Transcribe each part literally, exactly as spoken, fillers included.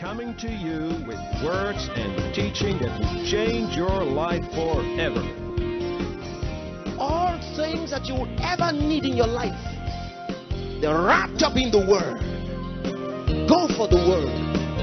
coming to you with words and teaching that will change your life forever. All things that you will ever need in your life, they're wrapped up in the Word. Go for the Word.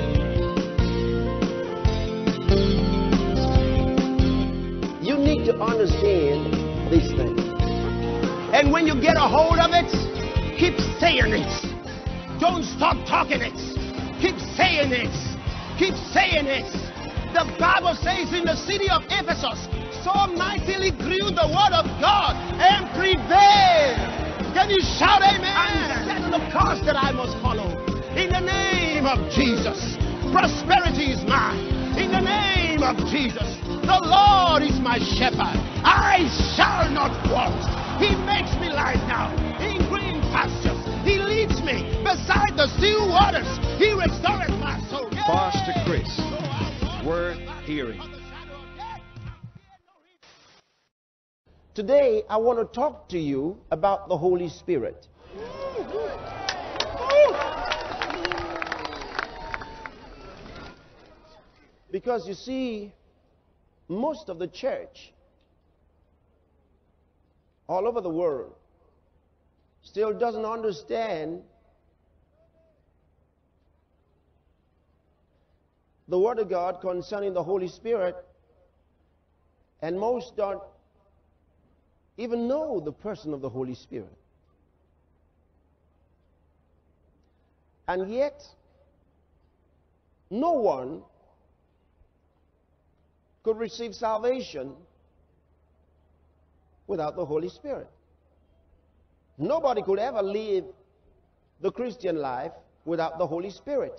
You need to understand these things. And when you get a hold of it, keep saying it. Don't stop talking it. Keep saying it. Keep saying it. The Bible says in the city of Ephesus, so mightily grew the word of God and prevailed. Can you shout amen? And set the course that I must follow. In the name of Jesus, prosperity is mine. In the name of Jesus, the Lord is my shepherd. I shall not want. He makes me lie down in green pastures. He leads me beside the still waters. He restoreth my soul. Pastor Chris, worth hearing. Today, I want to talk to you about the Holy Spirit. Because you see, most of the church all over the world still doesn't understand the Word of God concerning the Holy Spirit, and most don't even know the person of the Holy Spirit. And yet, no one could receive salvation without the Holy Spirit. Nobody could ever live the Christian life without the Holy Spirit.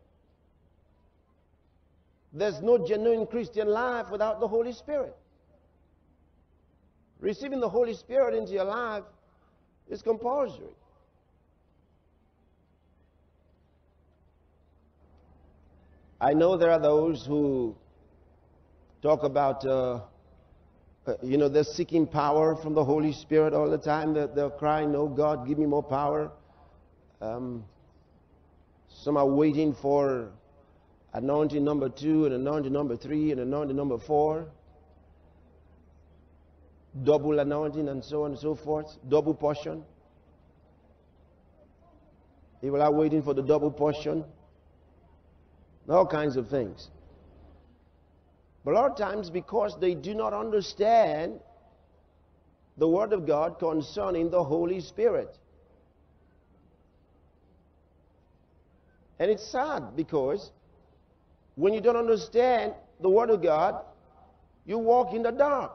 There's no genuine Christian life without the Holy Spirit. Receiving the Holy Spirit into your life is compulsory. I know there are those who talk about, uh, uh, you know, they're seeking power from the Holy Spirit all the time. They're, they're crying, "Oh God, give me more power." Um, some are waiting for anointing number two and anointing number three and anointing number four. Double anointing and so on and so forth. Double portion. People are waiting for the double portion. All kinds of things. But a lot of times, because they do not understand the Word of God concerning the Holy Spirit. And it's sad, because when you don't understand the Word of God, you walk in the dark.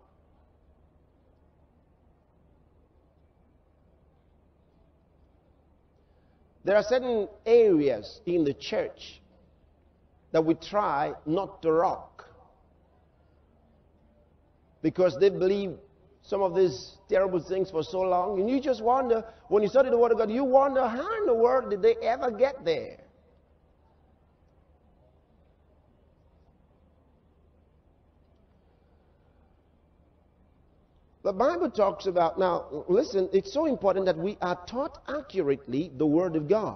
There are certain areas in the church that we try not to rock, because they believe some of these terrible things for so long. And you just wonder, when you study the Word of God, you wonder, how in the world did they ever get there? The Bible talks about, now listen, it's so important that we are taught accurately the Word of God.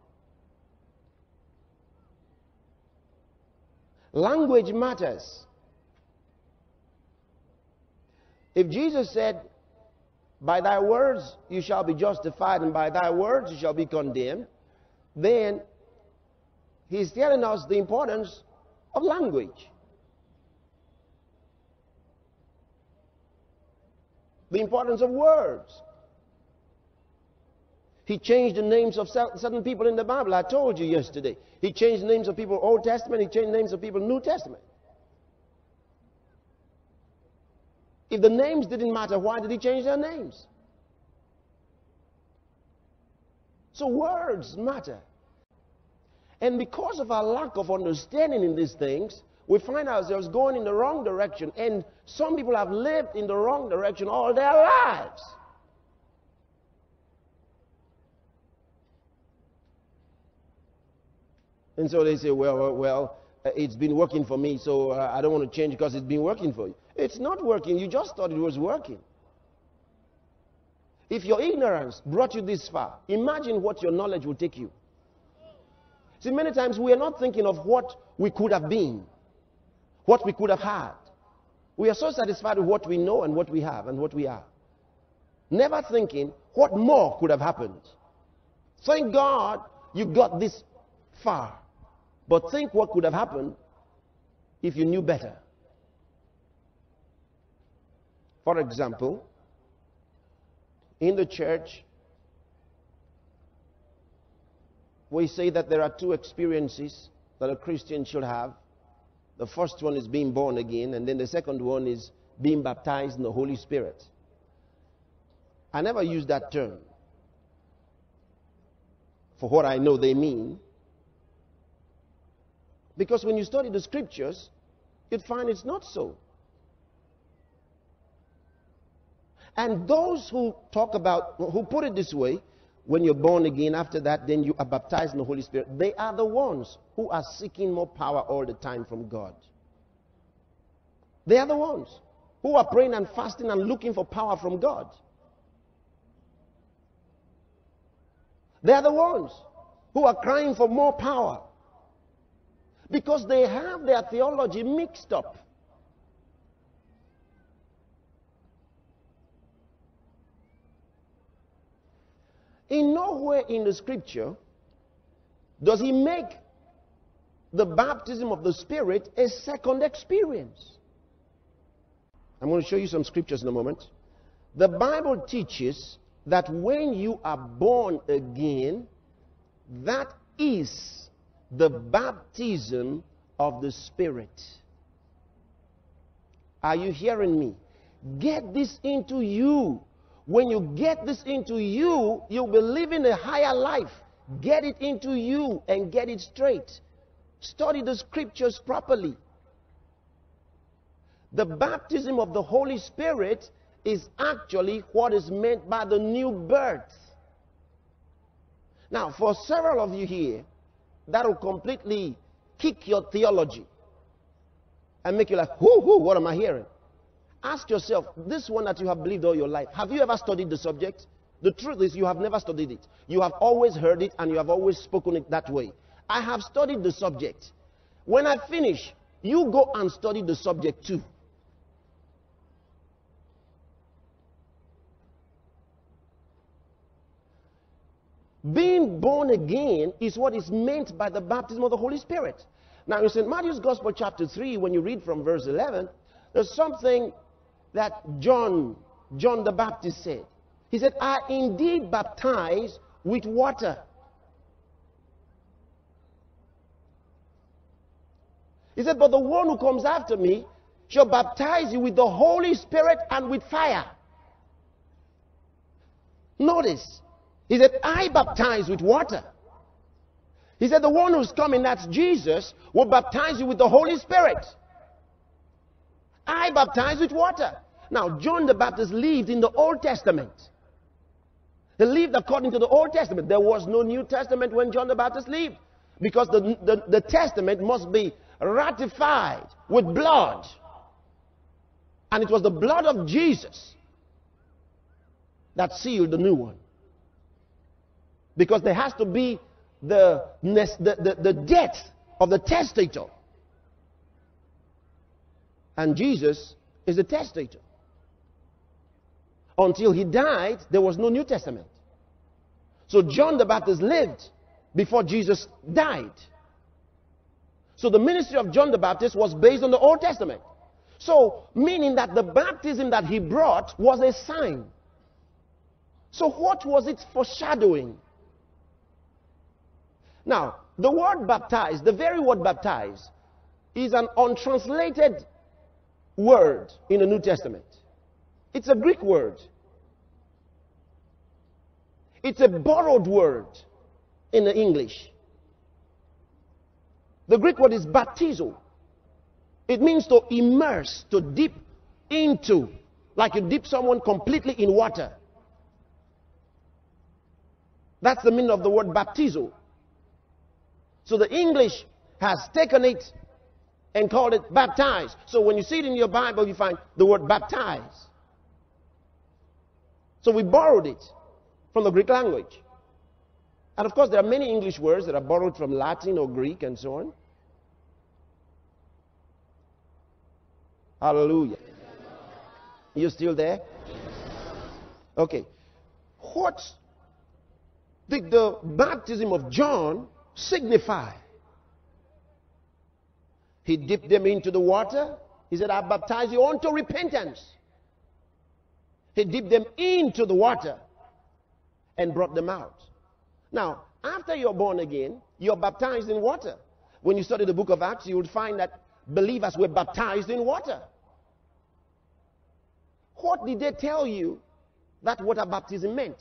Language matters. If Jesus said, "By thy words you shall be justified, and by thy words you shall be condemned," then he's telling us the importance of language. The importance of words. He changed the names of certain people in the Bible. I told you yesterday. He changed the names of people Old Testament. He changed the names of people New Testament. If the names didn't matter, why did he change their names? So words matter. And because of our lack of understanding in these things, we find ourselves going in the wrong direction. And some people have lived in the wrong direction all their lives. And so they say, well, well, well it's been working for me, so uh, I don't want to change because it's been working for you. It's not working. You just thought it was working. If your ignorance brought you this far, imagine what your knowledge will take you. See, many times we are not thinking of what we could have been, what we could have had. We are so satisfied with what we know and what we have and what we are. Never thinking what more could have happened. Thank God you got this far. But think what could have happened if you knew better. For example, in the church, we say that there are two experiences that a Christian should have. The first one is being born again, and then the second one is being baptized in the Holy Spirit. I never use that term for what I know they mean. Because when you study the scriptures, you'd find it's not so. And those who talk about, who put it this way, when you're born again, after that, then you are baptized in the Holy Spirit, they are the ones who are seeking more power all the time from God. They are the ones who are praying and fasting and looking for power from God. They are the ones who are crying for more power because they have their theology mixed up. In nowhere in the scripture does he make the baptism of the Spirit a second experience. I'm going to show you some scriptures in a moment. The Bible teaches that when you are born again, that is the baptism of the Spirit. Are you hearing me? Get this into you. When you get this into you, you'll be living a higher life. Get it into you and get it straight. Study the scriptures properly. The baptism of the Holy Spirit is actually what is meant by the new birth. Now, for several of you here, that will completely kick your theology and make you like, whoo, whoo, what am I hearing? Ask yourself, this one that you have believed all your life, have you ever studied the subject? The truth is you have never studied it. You have always heard it and you have always spoken it that way. I have studied the subject. When I finish, you go and study the subject too. Being born again is what is meant by the baptism of the Holy Spirit. Now in Saint Matthew's Gospel chapter three, when you read from verse eleven, there's something that John, John the Baptist said. He said, I indeed baptize with water. He said, but the one who comes after me shall baptize you with the Holy Spirit and with fire. Notice, he said, I baptize with water. He said, the one who's coming, that's Jesus, will baptize you with the Holy Spirit. I baptize with water. Now, John the Baptist lived in the Old Testament. He lived according to the Old Testament. There was no New Testament when John the Baptist lived. Because the, the, the Testament must be ratified with blood. And it was the blood of Jesus that sealed the new one. Because there has to be the, the, the, the death of the testator. And Jesus is the testator. Until he died, there was no New Testament. So John the Baptist lived before Jesus died. So the ministry of John the Baptist was based on the Old Testament. So, meaning that the baptism that he brought was a sign. So what was it foreshadowing? Now, the word baptize, the very word baptize, is an untranslated word in the New Testament. It's a Greek word. It's a borrowed word in the English. The Greek word is baptizo. It means to immerse, to dip into, like you dip someone completely in water. That's the meaning of the word baptizo. So the English has taken it and called it baptize. So when you see it in your Bible, you find the word baptize. So we borrowed it from the Greek language. And of course, there are many English words that are borrowed from Latin or Greek and so on. Hallelujah. You still there? Okay. What did the baptism of John signify? He dipped them into the water. He said, I baptize you unto repentance. He dipped them into the water and brought them out. Now, after you're born again, you're baptized in water. When you study the book of Acts, you will find that believers were baptized in water. What did they tell you that water baptism meant?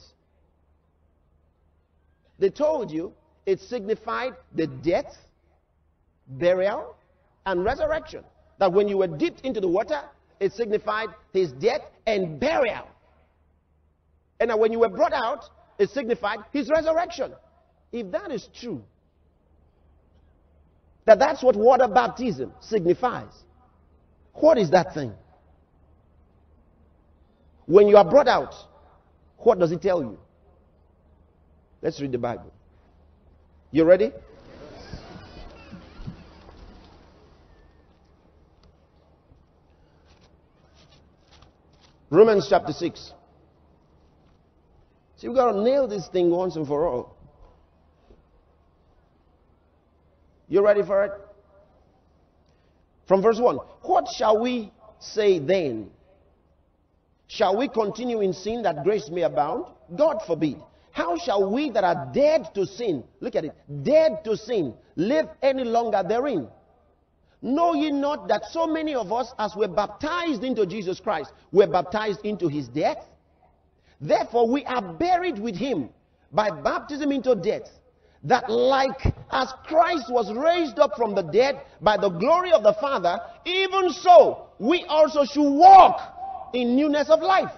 They told you it signified the death, burial, and resurrection. That when you were dipped into the water, it signified his death and burial. And that when you were brought out, it signified his resurrection. If that is true, that that's what water baptism signifies, what is that thing? When you are brought out, what does it tell you? Let's read the Bible. You ready? Romans chapter six. See, we've got to nail this thing once and for all. You ready for it? From verse one. What shall we say then? Shall we continue in sin that grace may abound? God forbid. How shall we that are dead to sin, look at it, dead to sin, live any longer therein? Know ye not that so many of us, as were baptized into Jesus Christ, were baptized into his death? Therefore we are buried with him by baptism into death, that like as Christ was raised up from the dead by the glory of the Father, even so we also should walk in newness of life.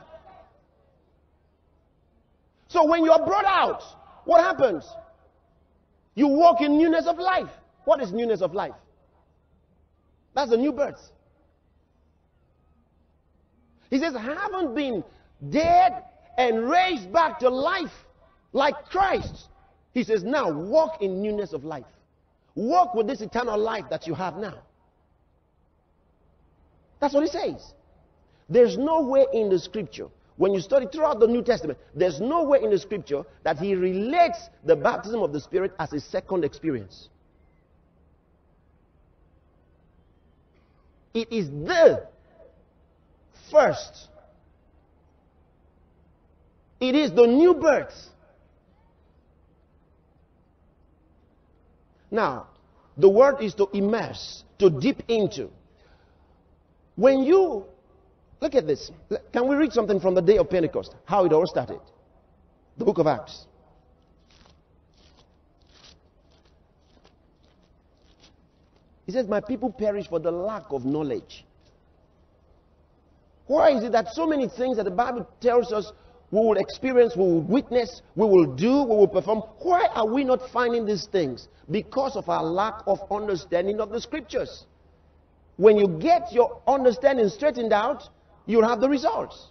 So when you are brought out, what happens? You walk in newness of life. What is newness of life? That's a new birth. He says, haven't been dead and raised back to life like Christ. He says, now walk in newness of life. Walk with this eternal life that you have now. That's what he says. There's nowhere in the scripture, when you study throughout the New Testament, there's nowhere in the scripture that he relates the baptism of the Spirit as a second experience. It is the first. It is the new birth. Now, the word is to immerse, to dip into. When you look at this, can we read something from the day of Pentecost? How it all started. The book of Acts. He says, my people perish for the lack of knowledge. Why is it that so many things that the Bible tells us we will experience, we will witness, we will do, we will perform, why are we not finding these things? Because of our lack of understanding of the scriptures. When you get your understanding straightened out, you'll have the results.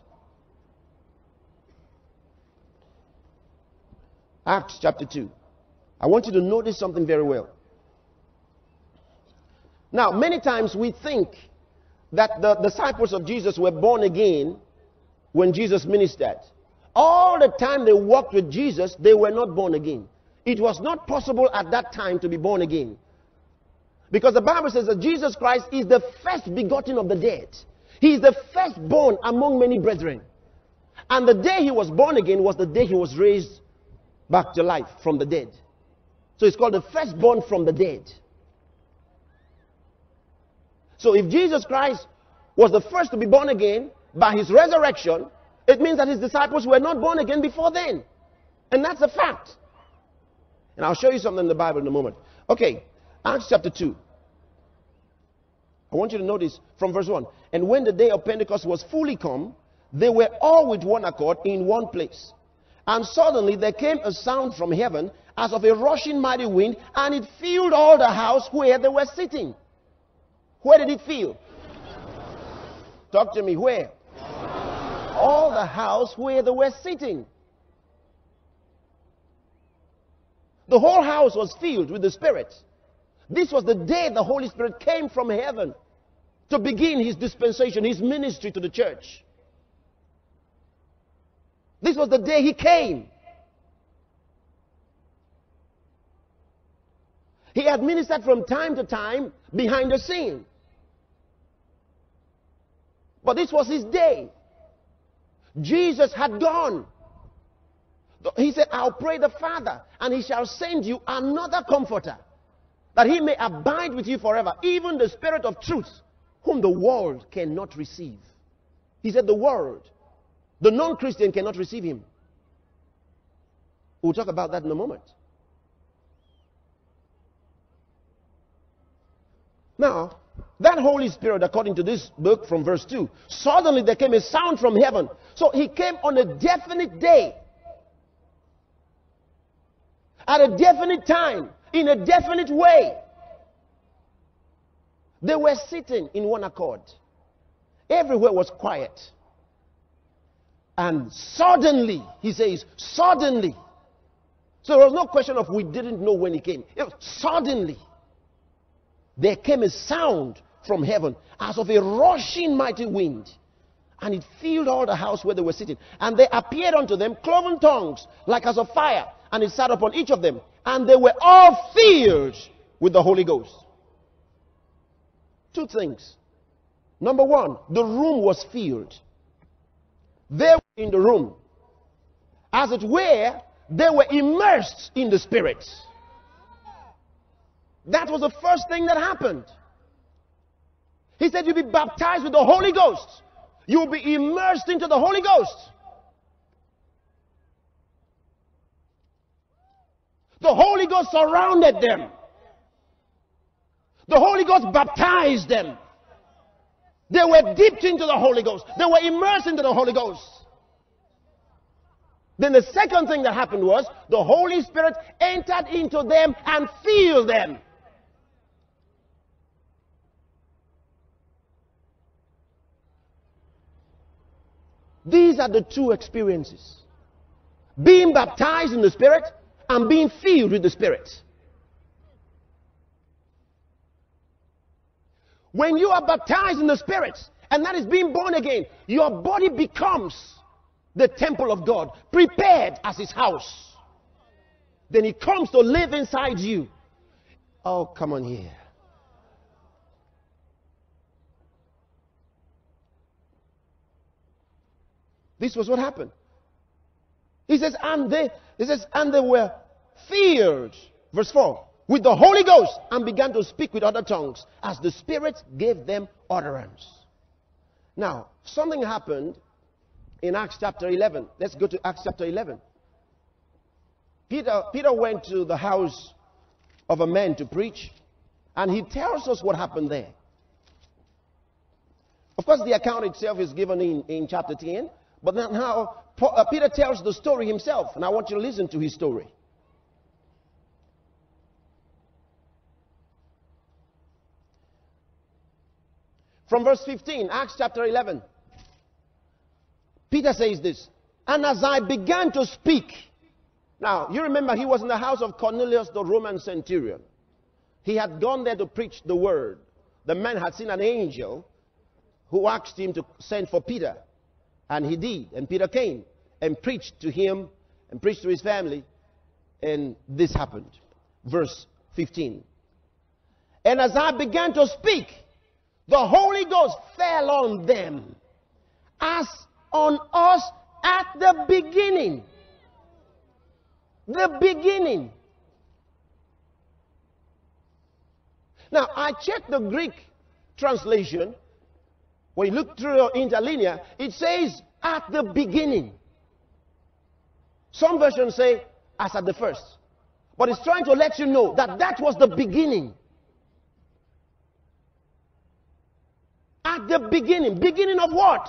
Acts chapter two. I want you to notice something very well. Now, many times we think that the disciples of Jesus were born again when Jesus ministered. All the time they walked with Jesus, they were not born again. It was not possible at that time to be born again. Because the Bible says that Jesus Christ is the first begotten of the dead. He is the firstborn among many brethren. And the day he was born again was the day he was raised back to life from the dead. So it's called the firstborn from the dead. So if Jesus Christ was the first to be born again by his resurrection, it means that his disciples were not born again before then. And that's a fact. And I'll show you something in the Bible in a moment. Okay, Acts chapter two. I want you to notice from verse one. And when the day of Pentecost was fully come, they were all with one accord in one place. And suddenly there came a sound from heaven as of a rushing mighty wind, and it filled all the house where they were sitting. Where did it fill? Talk to me, where? All the house where they were sitting. The whole house was filled with the Spirit. This was the day the Holy Spirit came from heaven to begin his dispensation, his ministry to the church. This was the day he came. He had ministered from time to time behind the scene. But this was his day. Jesus had gone. He said, I'll pray the Father, and he shall send you another comforter, that he may abide with you forever, even the Spirit of truth, whom the world cannot receive. He said the world, the non-Christian cannot receive him. We'll talk about that in a moment. Now, that Holy Spirit, according to this book from verse two, suddenly there came a sound from heaven. So he came on a definite day, at a definite time, in a definite way. They were sitting in one accord. Everywhere was quiet. And suddenly, he says, suddenly. So there was no question of we didn't know when he came. It was suddenly. There came a sound from heaven as of a rushing mighty wind. And it filled all the house where they were sitting. And there appeared unto them cloven tongues like as of fire. And it sat upon each of them. And they were all filled with the Holy Ghost. Two things. Number one, the room was filled. They were in the room. As it were, they were immersed in the Spirit. That was the first thing that happened. He said you'll be baptized with the Holy Ghost. You'll be immersed into the Holy Ghost. The Holy Ghost surrounded them. The Holy Ghost baptized them. They were dipped into the Holy Ghost. They were immersed into the Holy Ghost. Then the second thing that happened was the Holy Spirit entered into them and filled them. These are the two experiences. Being baptized in the Spirit and being filled with the Spirit. When you are baptized in the Spirit, and that is being born again, your body becomes the temple of God, prepared as his house. Then he comes to live inside you. Oh, come on here. This was what happened. He says, and they, he says, and they were filled, verse four, with the Holy Ghost, and began to speak with other tongues as the Spirit gave them utterance. Now, something happened in Acts chapter eleven. Let's go to Acts chapter eleven. Peter, Peter went to the house of a man to preach, and he tells us what happened there. Of course, the account itself is given in, in chapter ten, but now uh, Peter tells the story himself, and I want you to listen to his story. From verse fifteen, Acts chapter eleven. Peter says this, and as I began to speak, now you remember he was in the house of Cornelius the Roman centurion. He had gone there to preach the word. The man had seen an angel who asked him to send for Peter. And he did. And Peter came and preached to him and preached to his family. And this happened. Verse fifteen. And as I began to speak, the Holy Ghost fell on them as on us at the beginning. The beginning. Now, I checked the Greek translation. When you look through your interlinear, it says at the beginning. Some versions say as at the first. But it's trying to let you know that that was the beginning. At the beginning. Beginning of what?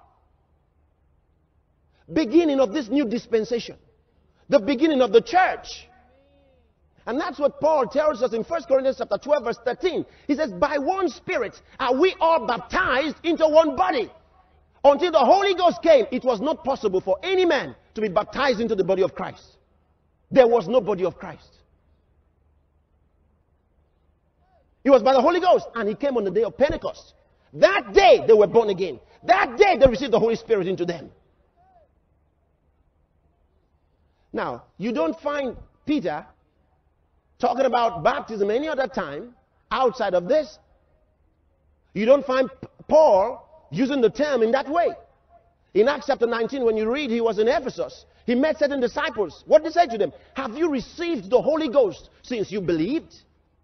Beginning of this new dispensation. The beginning of the church. And that's what Paul tells us in First Corinthians chapter twelve, verse thirteen. He says, by one Spirit are we all baptized into one body. Until the Holy Ghost came, it was not possible for any man to be baptized into the body of Christ. There was no body of Christ. It was by the Holy Ghost. And he came on the day of Pentecost. That day they were born again. That day they received the Holy Spirit into them. Now, you don't find Peter talking about baptism any other time outside of this. You don't find Paul using the term in that way. In Acts chapter nineteen, when you read, he was in Ephesus. He met certain disciples. What did he say to them? Have you received the Holy Ghost since you believed?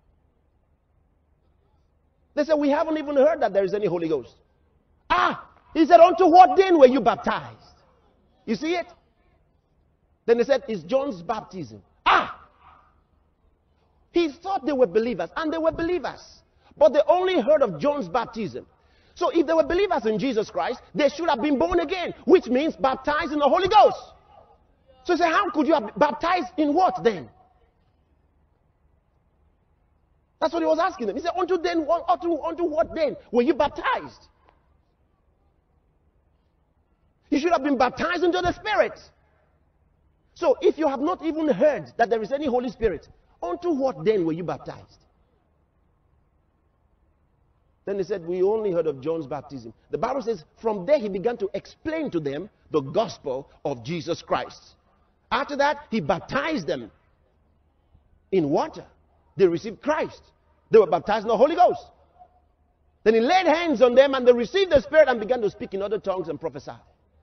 They said, we haven't even heard that there is any Holy Ghost. Ah, he said, unto what then were you baptized? You see it? Then they said, it's John's baptism. Ah! He thought they were believers, and they were believers. But they only heard of John's baptism. So if they were believers in Jesus Christ, they should have been born again, which means baptized in the Holy Ghost. So he said, how could you have baptized in what then? That's what he was asking them. He said, unto then, unto, unto what then were you baptized? You should have been baptized into the Spirit. So if you have not even heard that there is any Holy Spirit, unto what then were you baptized? Then he said, we only heard of John's baptism. The Bible says, from there he began to explain to them the gospel of Jesus Christ. After that, he baptized them in water. They received Christ. They were baptized in the Holy Ghost. Then he laid hands on them and they received the Spirit and began to speak in other tongues and prophesy.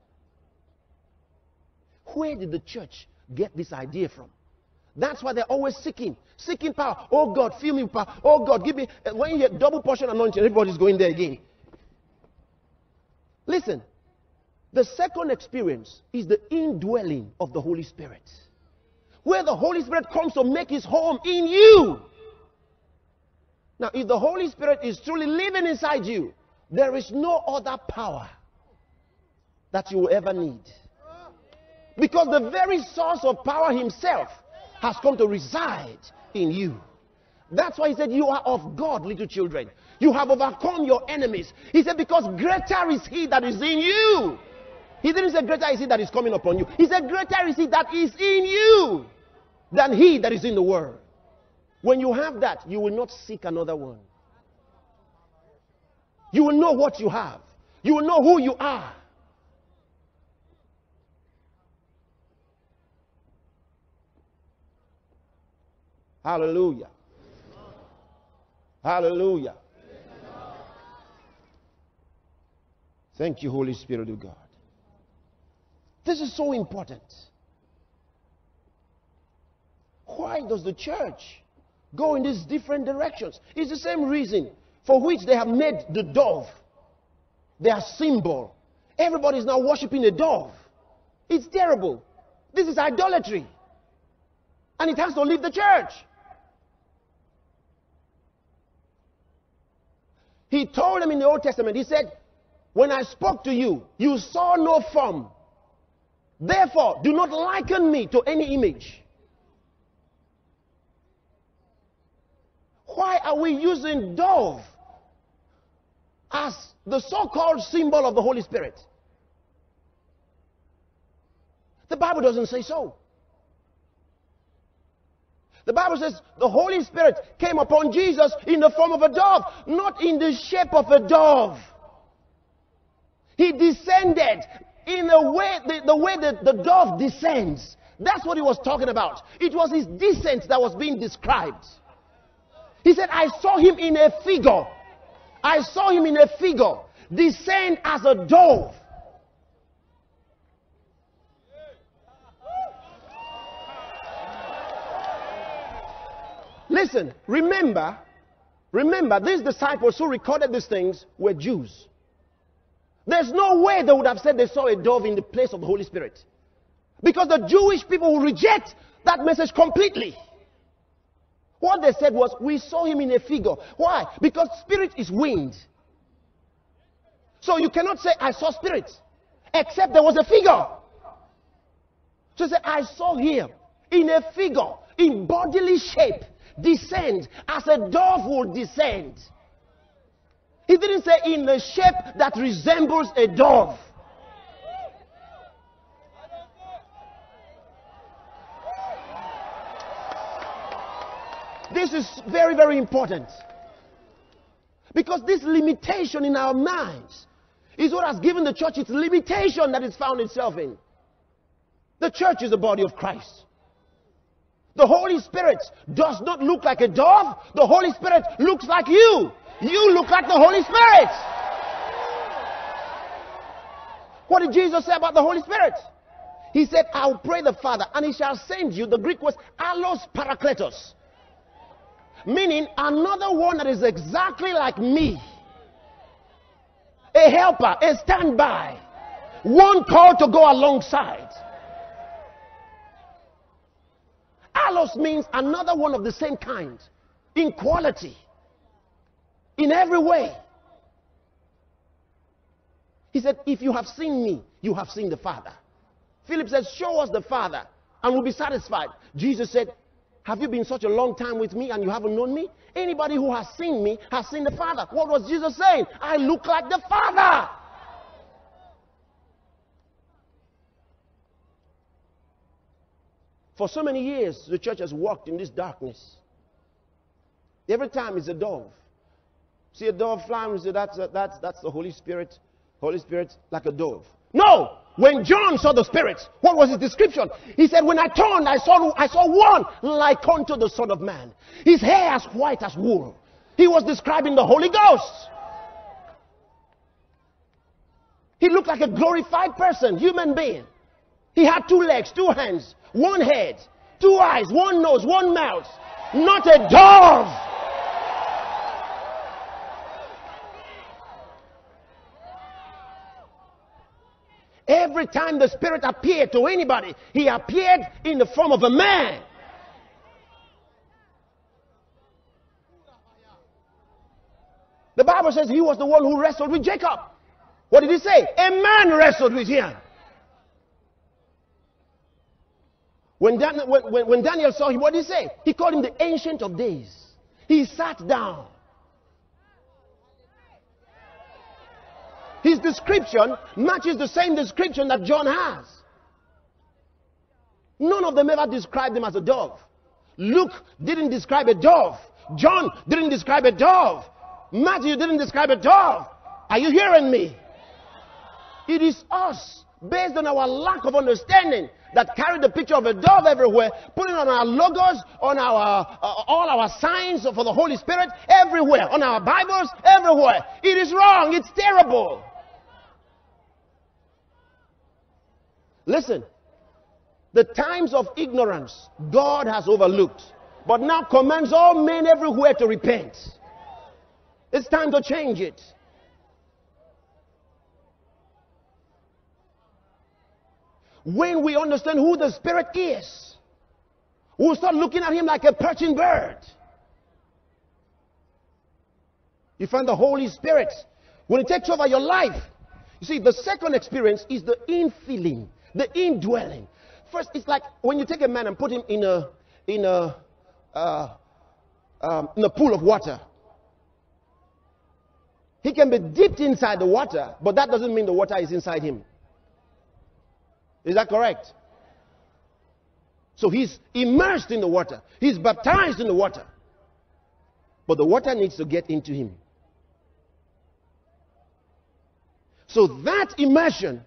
Where did the church get this idea from? That's why they're always seeking, seeking power. Oh God, fill me with power. Oh God, give me, when you hear double portion anointing, everybody's going there again. Listen, the second experience is the indwelling of the Holy Spirit. Where the Holy Spirit comes to make his home in you. Now, if the Holy Spirit is truly living inside you, there is no other power that you will ever need. Because the very source of power himself has come to reside in you. That's why he said, you are of God, little children. You have overcome your enemies. He said, because greater is he that is in you. He didn't say greater is he that is coming upon you. He said, greater is he that is in you than he that is in the world. When you have that, you will not seek another one. You will know what you have. You will know who you are. Hallelujah. Hallelujah. Thank you, Holy Spirit of God. This is so important. Why does the church go in these different directions? It's the same reason for which they have made the dove their symbol. Everybody is now worshiping a dove. It's terrible. This is idolatry. And it has to leave the church. He told them in the Old Testament, he said, when I spoke to you, you saw no form. Therefore, do not liken me to any image. Why are we using dove as the so-called symbol of the Holy Spirit? The Bible doesn't say so. The Bible says the Holy Spirit came upon Jesus in the form of a dove, not in the shape of a dove. He descended in a way, the, the way that the dove descends. That's what he was talking about. It was his descent that was being described. He said, I saw him in a figure. I saw him in a figure descend as a dove. Listen, remember, remember, these disciples who recorded these things were Jews. There's no way they would have said they saw a dove in the place of the Holy Spirit. Because the Jewish people will reject that message completely. What they said was, we saw him in a figure. Why? Because spirit is wind. So you cannot say, I saw spirit, except there was a figure. So say, I saw him in a figure, in bodily shape, descend as a dove would descend. He didn't say in a shape that resembles a dove. This is very, very important. Because this limitation in our minds is what has given the church its limitation that it's found itself in. The church is the body of Christ. The Holy Spirit does not look like a dove. The Holy Spirit looks like you. You look like the Holy Spirit. What did Jesus say about the Holy Spirit? He said, I'll pray the Father, and he shall send you, the Greek was allos parakletos. Meaning, another one that is exactly like me. A helper, a standby. One called to go alongside. Allos means another one of the same kind. In quality. In every way. He said, if you have seen me, you have seen the Father. Philip says, show us the Father, and we'll be satisfied. Jesus said, have you been such a long time with me and you haven't known me? Anybody who has seen me has seen the Father. What was Jesus saying? I look like the Father. For so many years, the church has walked in this darkness. Every time it's a dove. See a dove flying, we say that's, a, that's, that's the Holy Spirit. Holy Spirit like a dove. No! When John saw the Spirit, what was his description? He said, when I turned, I saw, I saw one like unto the Son of Man. His hair as white as wool. He was describing the Holy Ghost. He looked like a glorified person, human being. He had two legs, two hands, one head, two eyes, one nose, one mouth. Not a dove. Every time the Spirit appeared to anybody, he appeared in the form of a man. The Bible says he was the one who wrestled with Jacob. What did he say? A man wrestled with him. When, Dan, when, when Daniel saw him, what did he say? He called him the Ancient of Days. He sat down. His description matches the same description that John has. None of them ever described him as a dove. Luke didn't describe a dove. John didn't describe a dove. Matthew didn't describe a dove. Are you hearing me? It is us, based on our lack of understanding, that carry the picture of a dove everywhere, putting on our logos, on our uh, all our signs for the Holy Spirit, everywhere, on our Bibles, everywhere. It is wrong. It's terrible. Listen, the times of ignorance God has overlooked, but now commands all men everywhere to repent. It's time to change it. When we understand who the Spirit is, we'll start looking at him like a perching bird. You find the Holy Spirit, when it takes over your life. You see, the second experience is the infilling, the indwelling. First, it's like when you take a man and put him in a in a uh, um, in a pool of water. He can be dipped inside the water, but that doesn't mean the water is inside him. Is that correct? So he's immersed in the water. He's baptized in the water. But the water needs to get into him. So that immersion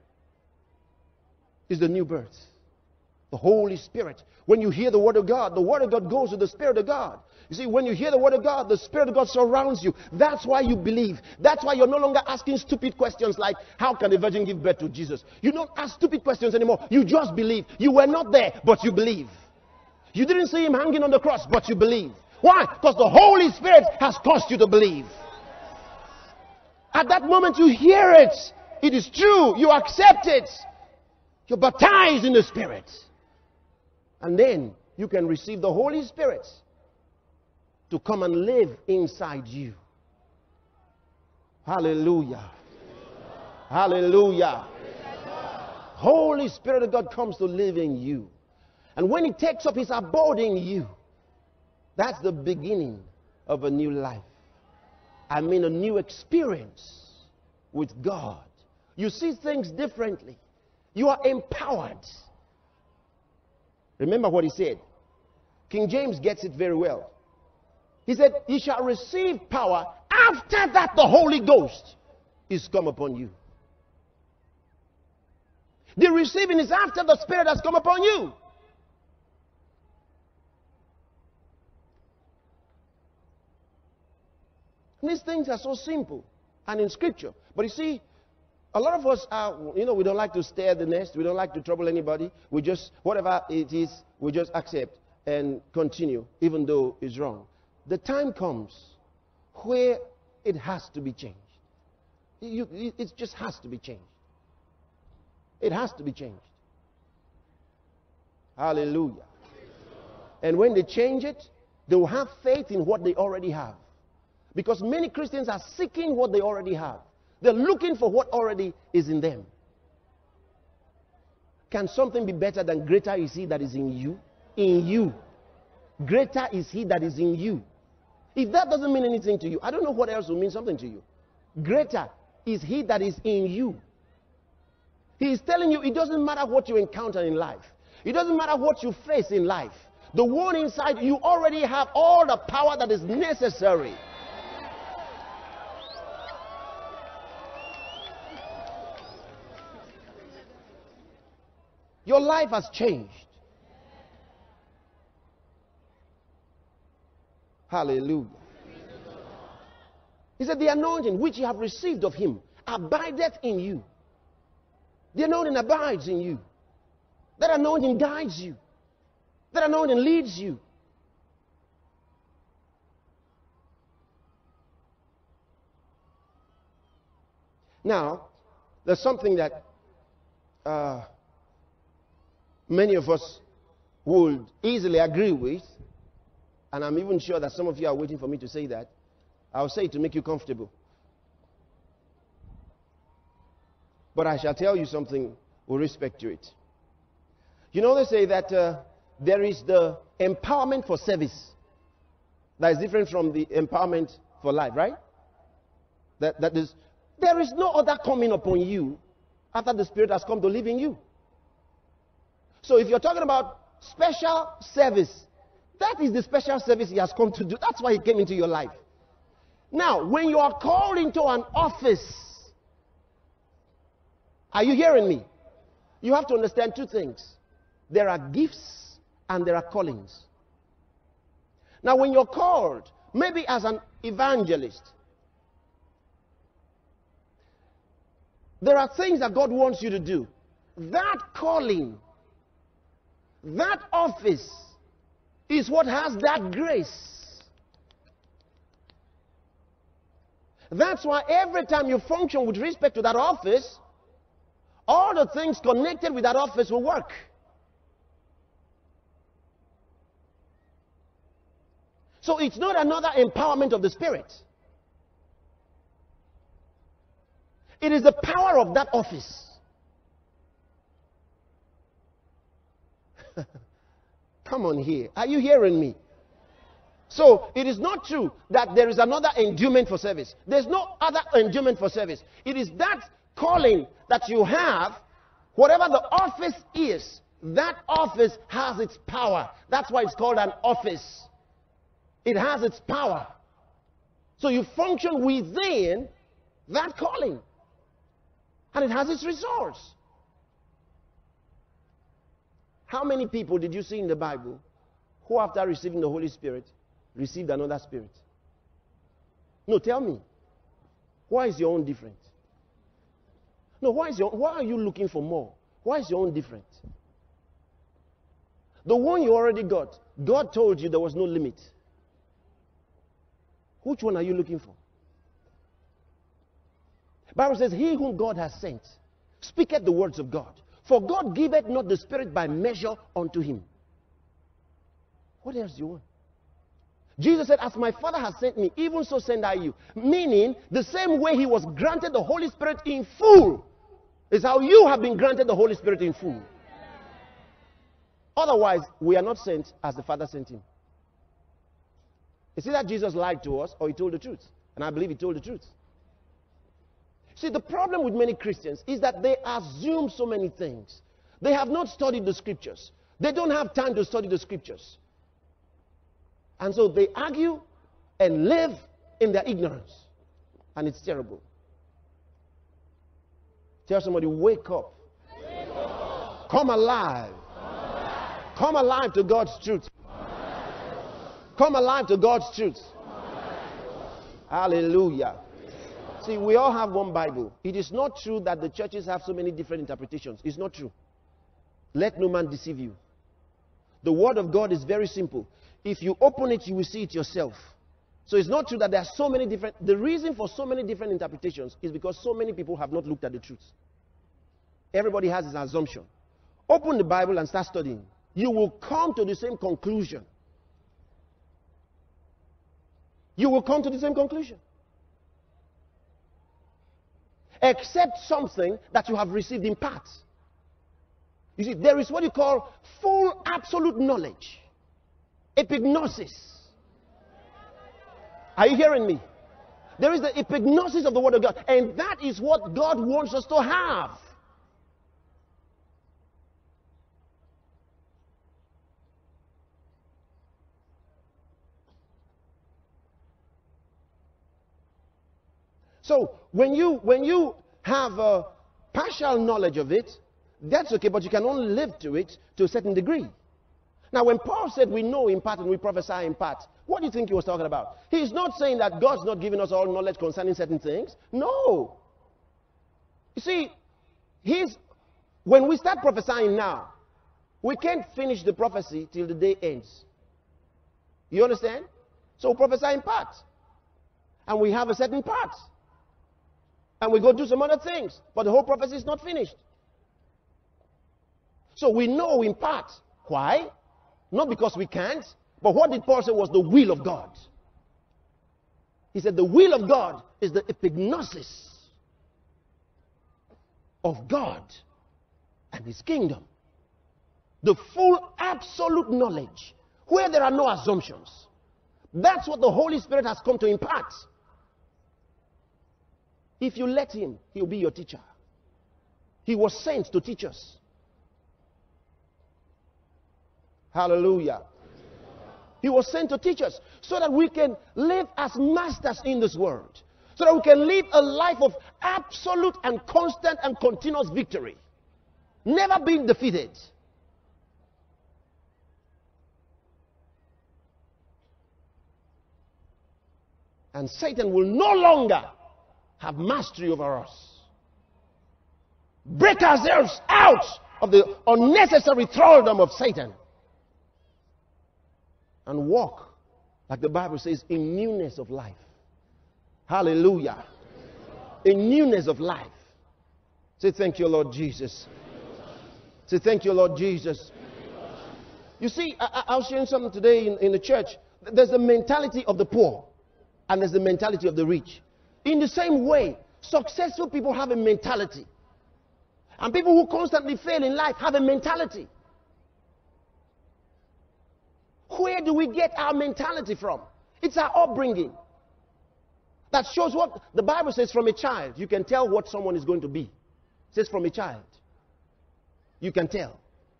is the new birth. The Holy Spirit. When you hear the Word of God, the Word of God goes with the Spirit of God. You see, when you hear the Word of God, the Spirit of God surrounds you. That's why you believe. That's why you're no longer asking stupid questions like, how can a virgin give birth to Jesus? You don't ask stupid questions anymore. You just believe. You were not there, but you believe. You didn't see him hanging on the cross, but you believe. Why? Because the Holy Spirit has caused you to believe. At that moment you hear it. It is true. You accept it. You're baptized in the Spirit. And then you can receive the Holy Spirit to come and live inside you. Hallelujah. Hallelujah. Holy Spirit of God comes to live in you. And when he takes up his abode in you, that's the beginning of a new life. I mean a new experience with God. You see things differently. You are empowered. Remember what he said. King James gets it very well. He said, "Ye shall receive power after that, the Holy Ghost is come upon you. The receiving is after the Spirit has come upon you. These things are so simple and in Scripture. But you see, a lot of us are, you know, we don't like to stir the nest. We don't like to trouble anybody. We just, whatever it is, we just accept and continue, even though it's wrong. The time comes where it has to be changed. You, it just has to be changed. It has to be changed. Hallelujah. And when they change it, they will have faith in what they already have. Because many Christians are seeking what they already have. They're looking for what already is in them. Can something be better than greater is he that is in you? In you. Greater is he that is in you. If that doesn't mean anything to you, I don't know what else will mean something to you. Greater is he that is in you. He is telling you it doesn't matter what you encounter in life. It doesn't matter what you face in life. The one inside you already have all the power that is necessary. Your life has changed. Hallelujah. He said, the anointing which you have received of him abideth in you. The anointing abides in you. That anointing guides you. That anointing leads you. Now, there's something that uh, many of us would easily agree with, and I'm even sure that some of you are waiting for me to say that. I'll say it to make you comfortable. But I shall tell you something with respect to it. You know, they say that uh, there is the empowerment for service that is different from the empowerment for life, right? That, that is, there is no other coming upon you after the Spirit has come to live in you. So if you're talking about special service, that is the special service he has come to do. That's why he came into your life. Now, when you are called into an office, are you hearing me? You have to understand two things. There are gifts and there are callings. Now, when you're called, maybe as an evangelist, there are things that God wants you to do. That calling, that office is what has that grace. That's why every time you function with respect to that office, all the things connected with that office will work. So it's not another empowerment of the Spirit. It is the power of that office. Come on here. Are you hearing me? So it is not true that there is another endowment for service. There's no other endowment for service. It is that calling that you have, whatever the office is, that office has its power. That's why it's called an office. It has its power. So you function within that calling. And it has its results. How many people did you see in the Bible who, after receiving the Holy Spirit, received another spirit? No, tell me. Why is your own different? No, why is your why are you looking for more? Why is your own different? The one you already got, God told you there was no limit. Which one are you looking for? The Bible says, he whom God has sent speaketh the words of God. For God giveth not the Spirit by measure unto him. What else do you want? Jesus said, as my Father has sent me, even so send I you. Meaning, the same way he was granted the Holy Spirit in full is how you have been granted the Holy Spirit in full. Otherwise, we are not sent as the Father sent him. You see that Jesus lied to us or he told the truth? And I believe he told the truth. See, the problem with many Christians is that they assume so many things. They have not studied the scriptures. They don't have time to study the scriptures. And so they argue and live in their ignorance. And it's terrible. Tell somebody, wake up. Wake up. Come alive. Come alive. Come alive to God's truth. Come alive to God's truth. Hallelujah. See, we all have one Bible. It is not true that the churches have so many different interpretations. It's not true. Let no man deceive you. The word of God is very simple. If you open it, you will see it yourself. So it's not true that there are so many different... The reason for so many different interpretations is because so many people have not looked at the truth. Everybody has his assumption. Open the Bible and start studying. You will come to the same conclusion. You will come to the same conclusion. Except something that you have received in part. You see, there is what you call full absolute knowledge. Epignosis. Are you hearing me? There is the epignosis of the Word of God. And that is what God wants us to have. So, when you, when you have a partial knowledge of it, that's okay, but you can only live to it to a certain degree. Now, when Paul said we know in part and we prophesy in part, what do you think he was talking about? He's not saying that God's not giving us all knowledge concerning certain things. No. You see, he's, when we start prophesying now, we can't finish the prophecy till the day ends. You understand? So we prophesy in part. And we have a certain part. And we go do some other things. But the whole prophecy is not finished. So we know in part. Why? Not because we can't. But what did Paul say was the will of God? He said the will of God is the epignosis of God and His kingdom. The full absolute knowledge. Where there are no assumptions. That's what the Holy Spirit has come to impart. If you let Him, He'll be your teacher. He was sent to teach us. Hallelujah. He was sent to teach us so that we can live as masters in this world. So that we can live a life of absolute and constant and continuous victory. Never being defeated. And Satan will no longer have mastery over us. Break ourselves out of the unnecessary thraldom of Satan. And walk, like the Bible says, in newness of life. Hallelujah. In newness of life. Say thank you, Lord Jesus. Say thank you, Lord Jesus. You see, I, I was sharing something today in, in the church. There's the mentality of the poor. And there's the mentality of the rich. In the same way, successful people have a mentality. And people who constantly fail in life have a mentality. Where do we get our mentality from? It's our upbringing. That shows what the Bible says from a child. You can tell what someone is going to be. It says from a child. You can tell.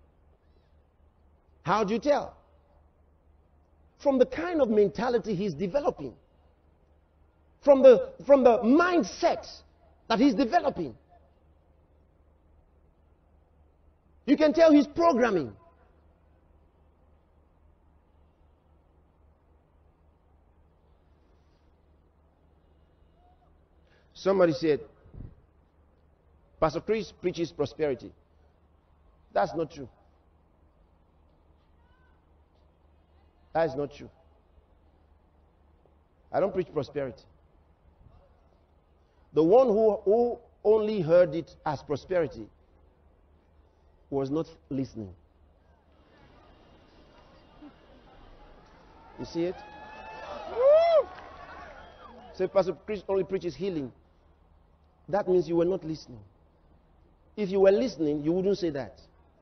How do you tell? From the kind of mentality he's developing. From the, from the mindset that he's developing. You can tell his programming. Somebody said, Pastor Chris preaches prosperity. That's not true. That is not true. I don't preach prosperity. The one who, who only heard it as prosperity was not listening. You see it? Say, Pastor Chris only preaches healing. That means you were not listening. If you were listening, you wouldn't say that.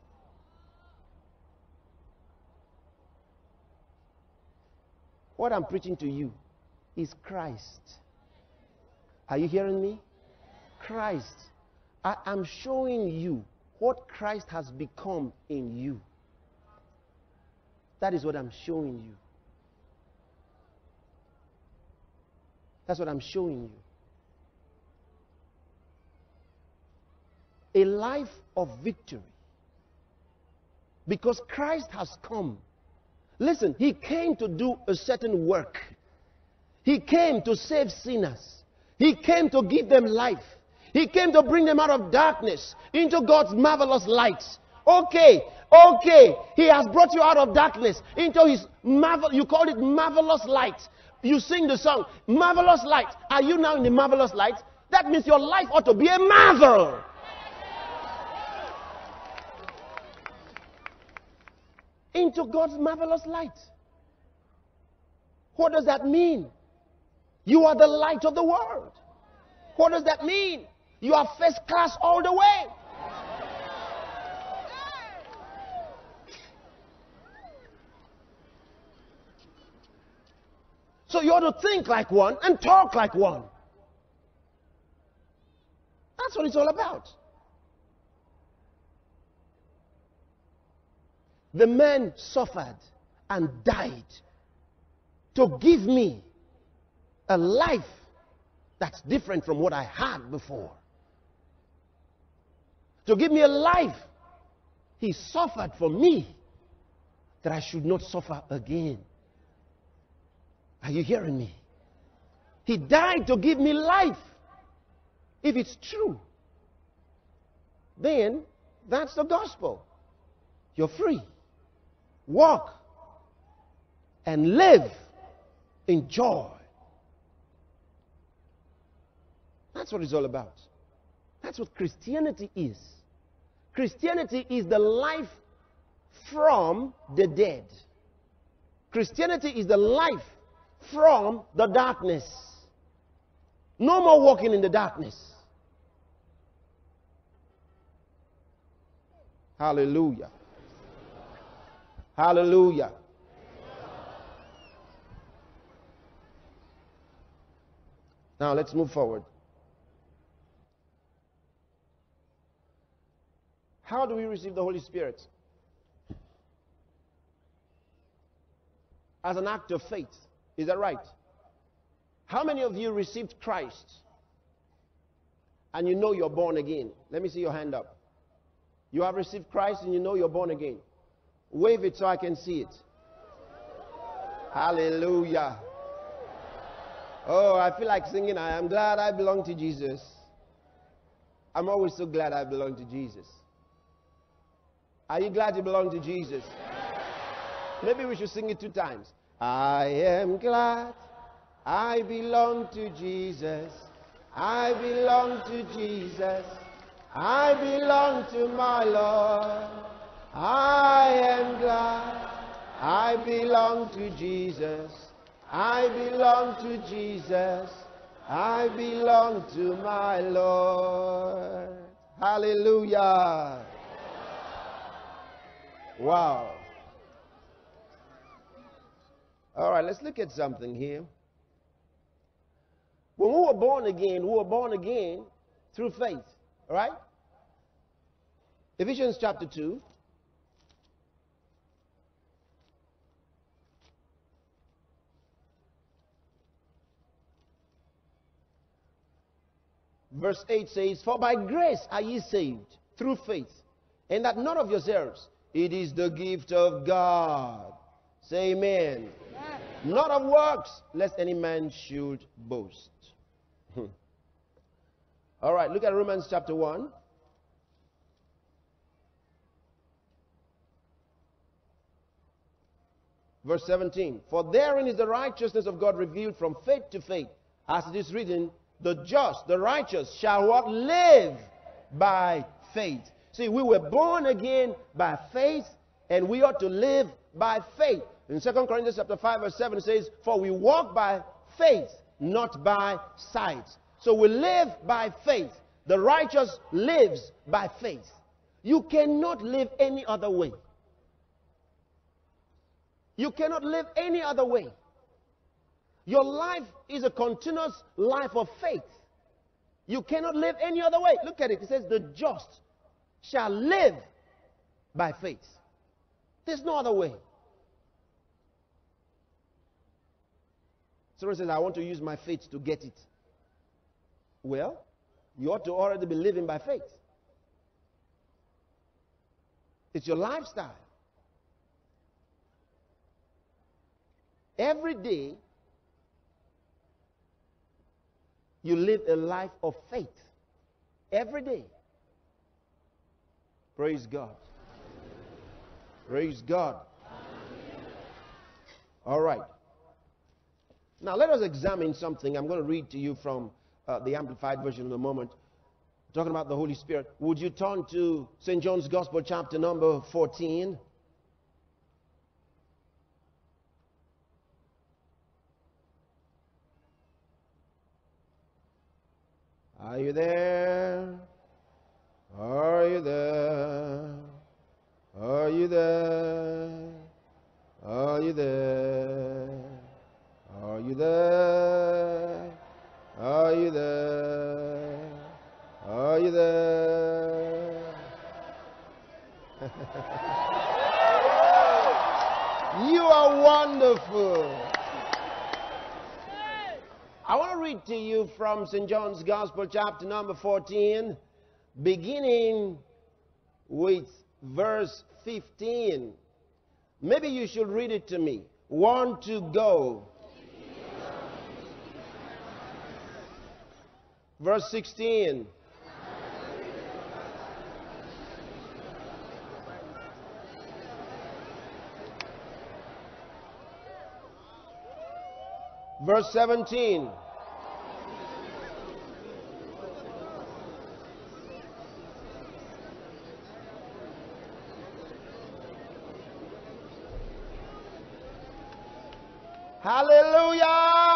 What I'm preaching to you is Christ. Are you hearing me? Christ. I am showing you what Christ has become in you. That is what I'm showing you. That's what I'm showing you. a life of victory. Because Christ has come. Listen, he came to do a certain work. He came to save sinners. He came to give them life. He came to bring them out of darkness into God's marvelous light. Okay, okay. He has brought you out of darkness into his marvel. You call it marvelous light. You sing the song, marvelous light. Are you now in the marvelous light? That means your life ought to be a marvel. Into God's marvelous light. What does that mean? You are the light of the world. What does that mean? You are first class all the way. So you ought to think like one and talk like one. That's what it's all about. The man suffered and died to give me a life that's different from what I had before. To give me a life. He suffered for me that I should not suffer again. Are you hearing me? He died to give me life. If it's true, then that's the gospel. You're free. Walk and live in joy. That's what it's all about. That's what Christianity is. Christianity is the life from the dead. Christianity is the life from the darkness. No more walking in the darkness. Hallelujah. Hallelujah. Now let's move forward. How do we receive the Holy Spirit? As an act of faith. Is that right? How many of you received Christ and you know you're born again? Let me see your hand up. You have received Christ and you know you're born again. Wave it so I can see it. Hallelujah. Oh, I feel like singing, I am glad I belong to Jesus. I'm always so glad I belong to Jesus. Are you glad you belong to Jesus? Maybe we should sing it two times. I am glad I belong to Jesus. I belong to Jesus. I belong to my Lord. I am glad I belong to Jesus. I belong to Jesus. I belong to my Lord. Hallelujah. Wow. All right, let's look at something here. When we were born again, we were born again through faith. All right? Ephesians chapter two. Verse eight says, for by grace are ye saved through faith, and that not of yourselves. It is the gift of God. Say amen. Amen. Not of works, lest any man should boast. All right, look at Romans chapter one. Verse seventeen. For therein is the righteousness of God revealed from faith to faith. As it is written, the just, the righteous shall what? Live by faith. See, we were born again by faith, and we ought to live by faith. In Second Corinthians chapter five, verse seven, it says, for we walk by faith, not by sight. So we live by faith. The righteous lives by faith. You cannot live any other way. You cannot live any other way. Your life is a continuous life of faith. You cannot live any other way. Look at it. It says, the just shall live by faith. There's no other way. Someone says, I want to use my faith to get it. Well, you ought to already be living by faith. It's your lifestyle. Every day, you live a life of faith. Every day. Praise God. Praise God. All right. Now let us examine something. I'm going to read to you from uh, the Amplified Version in a moment. Talking about the Holy Spirit. Would you turn to Saint John's Gospel, chapter number fourteen? Are you there? Are you there? Are you there? Are you there? Are you there? Are you there? Are you there? You are wonderful. I want to read to you from Saint John's Gospel, chapter number fourteen, beginning with verse fifteen. Maybe you should read it to me. Want to go. Verse sixteen. Verse seventeen. Hallelujah!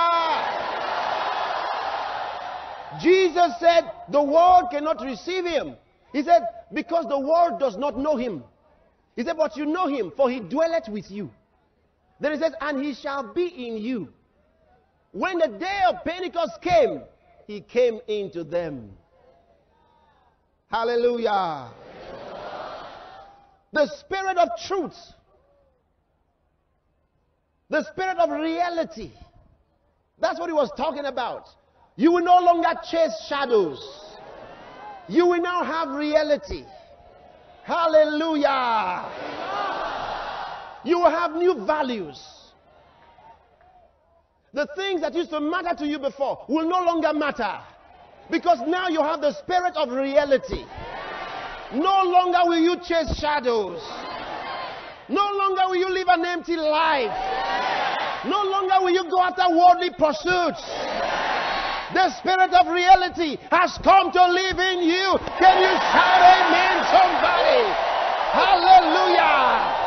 Jesus said the world cannot receive him. He said, because the world does not know him. He said, but you know him, for he dwelleth with you. Then he says, and he shall be in you. When the day of Pentecost came, he came into them. Hallelujah. The Spirit of truth. The Spirit of reality. That's what he was talking about. You will no longer chase shadows. You will now have reality. Hallelujah. You will have new values. The things that used to matter to you before will no longer matter. Because now you have the Spirit of reality. No longer will you chase shadows. No longer will you live an empty life. No longer will you go after worldly pursuits. The Spirit of reality has come to live in you. Can you shout amen, somebody? Hallelujah.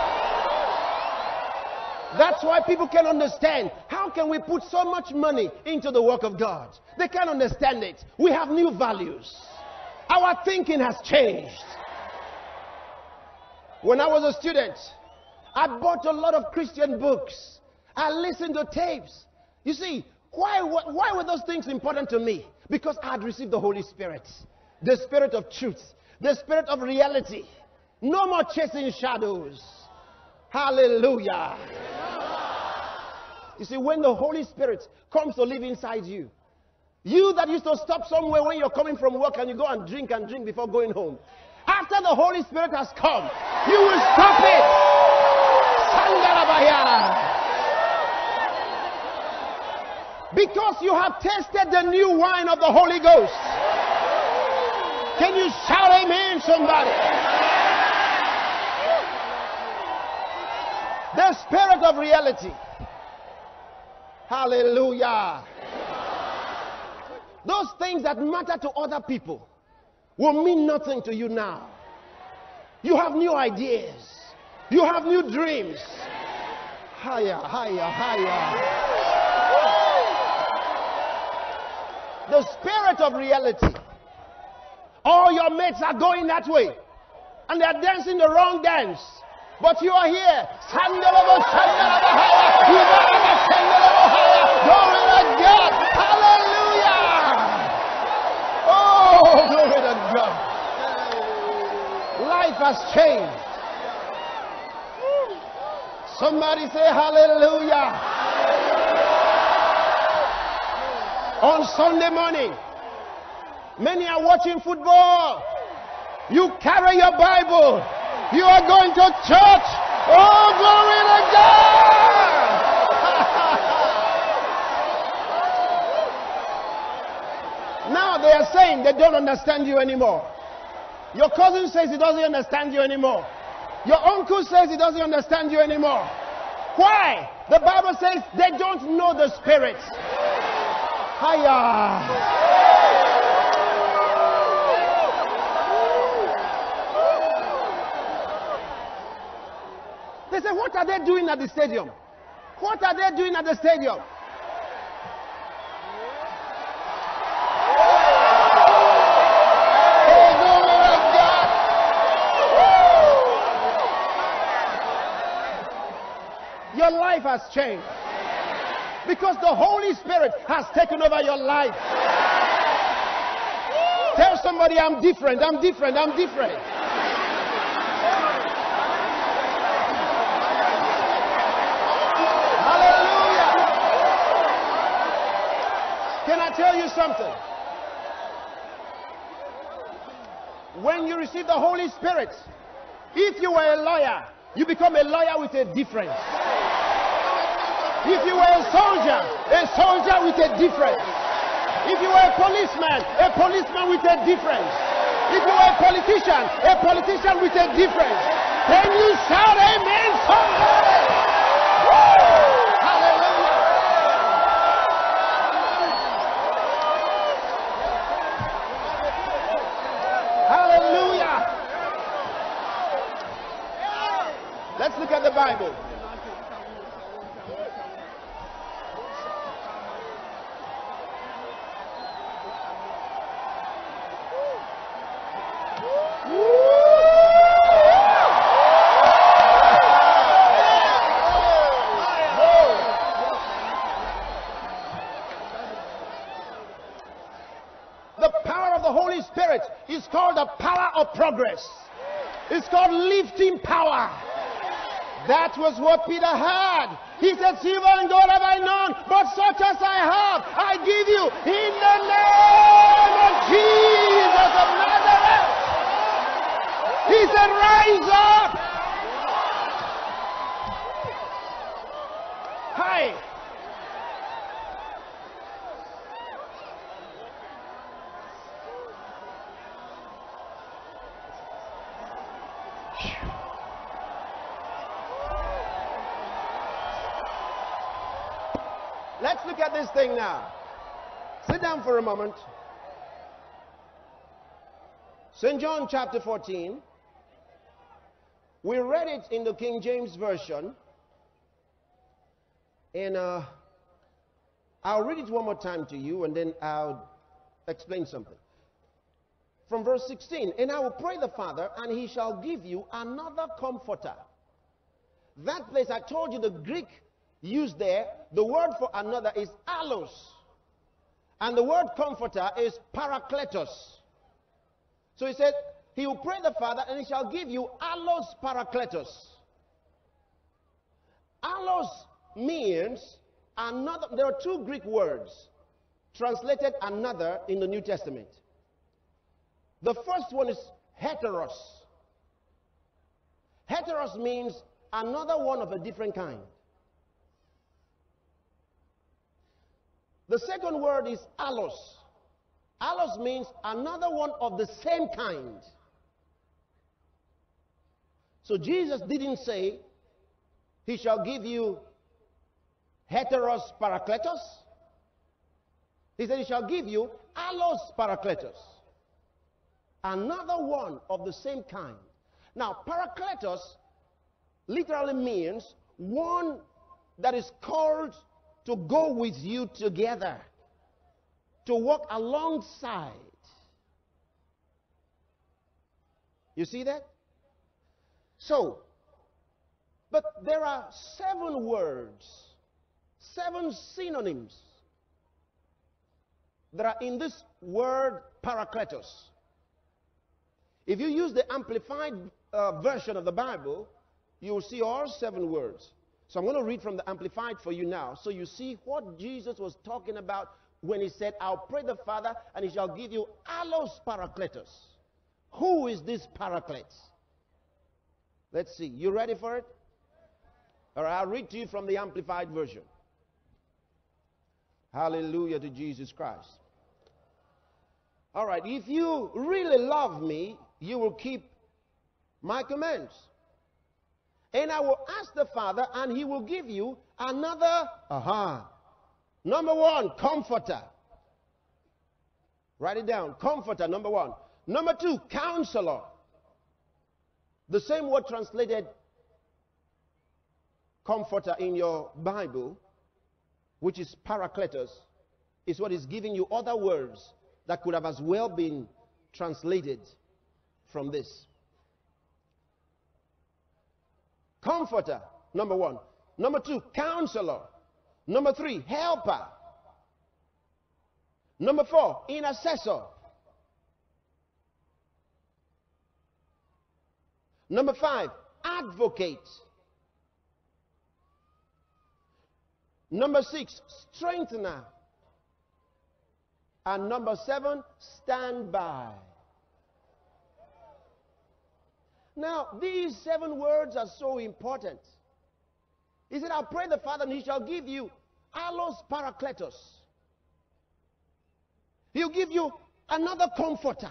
That's why people can understand. How can we put so much money into the work of God? They can't understand it. We have new values. Our thinking has changed. When I was a student, I bought a lot of Christian books. I listened to tapes. You see, why, why were those things important to me? Because I had received the Holy Spirit. The Spirit of truth. The Spirit of reality. No more chasing shadows. Hallelujah. You see, when the Holy Spirit comes to live inside you, you that used to stop somewhere when you're coming from work and you go and drink and drink before going home, after the Holy Spirit has come, you will stop it. Sangarabaya. Because you have tasted the new wine of the Holy Ghost. Can you shout amen, somebody? The Spirit of reality. Hallelujah. Those things that matter to other people will mean nothing to you now. You have new ideas. You have new dreams. Higher, higher, higher. The Spirit of reality. All your mates are going that way. And they are dancing the wrong dance. But you are here. Glory to God. Hallelujah. Oh, glory to God. Life has changed. Somebody say hallelujah. On Sunday morning, many are watching football. You carry your Bible. You are going to church. Oh, glory to God. Now they are saying they don't understand you anymore. Your cousin says he doesn't understand you anymore. Your uncle says he doesn't understand you anymore. Why? The Bible says they don't know the Spirit. Hiya. They say, what are they doing at the stadium? What are they doing at the stadium? Your life has changed because the Holy Spirit has taken over your life. Tell somebody, I'm different, I'm different, I'm different. Hallelujah. Can I tell you something? When you receive the Holy Spirit, if you were a lawyer, you become a lawyer with a difference. If you were a soldier, a soldier with a difference. If you were a policeman, a policeman with a difference. If you were a politician, a politician with a difference. Can you shout amen, somebody? Woo! Hallelujah. Hallelujah. Let's look at the Bible. It's called the power of progress. It's called lifting power. That was what Peter had. He said, silver and gold have I none, but such as I have, I give you in the name of Jesus of Nazareth. He said, rise up. Hi. Let's look at this thing now. Sit down for a moment. Saint John chapter fourteen. We read it in the King James Version. And uh, I'll read it one more time to you and then I'll explain something. From verse sixteen. And I will pray the Father, and he shall give you another comforter. That place I told you, the Greek used there, the word for another is allos. And the word comforter is parakletos. So he said, he will pray the Father, and he shall give you allos parakletos. Allos means another. There are two Greek words translated another in the New Testament. The first one is heteros. Heteros means another one of a different kind. The second word is allos. Allos means another one of the same kind. So Jesus didn't say, he shall give you heteros parakletos. He said, he shall give you allos parakletos. Another one of the same kind. Now, parakletos literally means one that is called to go with you together, to walk alongside. You see that? So, but there are seven words, seven synonyms that are in this word parakletos. If you use the amplified uh, version of the Bible, you will see all seven words. So I'm going to read from the Amplified for you now, so you see what Jesus was talking about when he said, I'll pray the Father, and he shall give you allos parakletos. Who is this paraclete? Let's see. You ready for it? All right, I'll read to you from the Amplified Version. Hallelujah to Jesus Christ. All right, if you really love me, you will keep my commands. And I will ask the Father, and he will give you another, aha. Number one, comforter. Write it down. Comforter, number one. Number two, counselor. The same word translated comforter in your Bible, which is parakletos, is what is giving you other words that could have as well been translated from this. Comforter, number one. Number two, counselor. Number three, helper. Number four, intercessor. Number five, advocate. Number six, strengthener. And number seven, stand by. Now, these seven words are so important. He said, I'll pray the Father and he shall give you allos parakletos. He'll give you another comforter.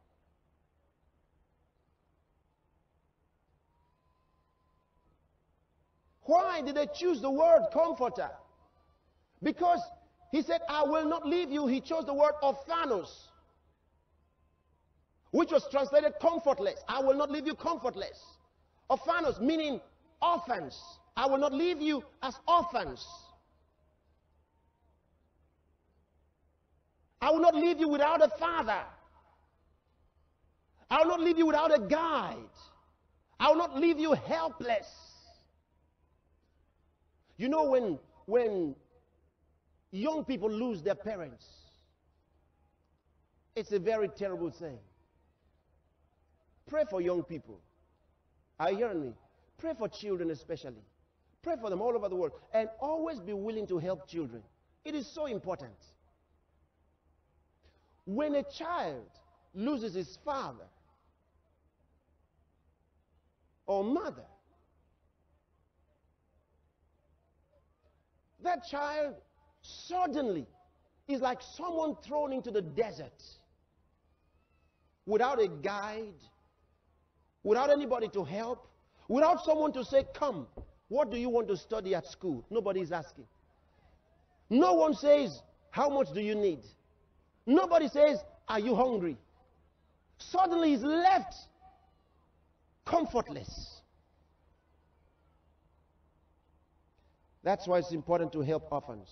Why did they choose the word comforter? Because he said, I will not leave you. He chose the word orphanos, which was translated comfortless. I will not leave you comfortless. Orphanos, meaning orphans. I will not leave you as orphans. I will not leave you without a father. I will not leave you without a guide. I will not leave you helpless. You know, when, when young people lose their parents, it's a very terrible thing. Pray for young people. Are you hearing me? Pray for children especially. Pray for them all over the world. And always be willing to help children. It is so important. When a child loses his father or mother, that child suddenly is like someone thrown into the desert without a guide, without anybody to help, without someone to say, come, what do you want to study at school? Nobody is asking. No one says, how much do you need? Nobody says, are you hungry? Suddenly he's left comfortless. That's why it's important to help orphans.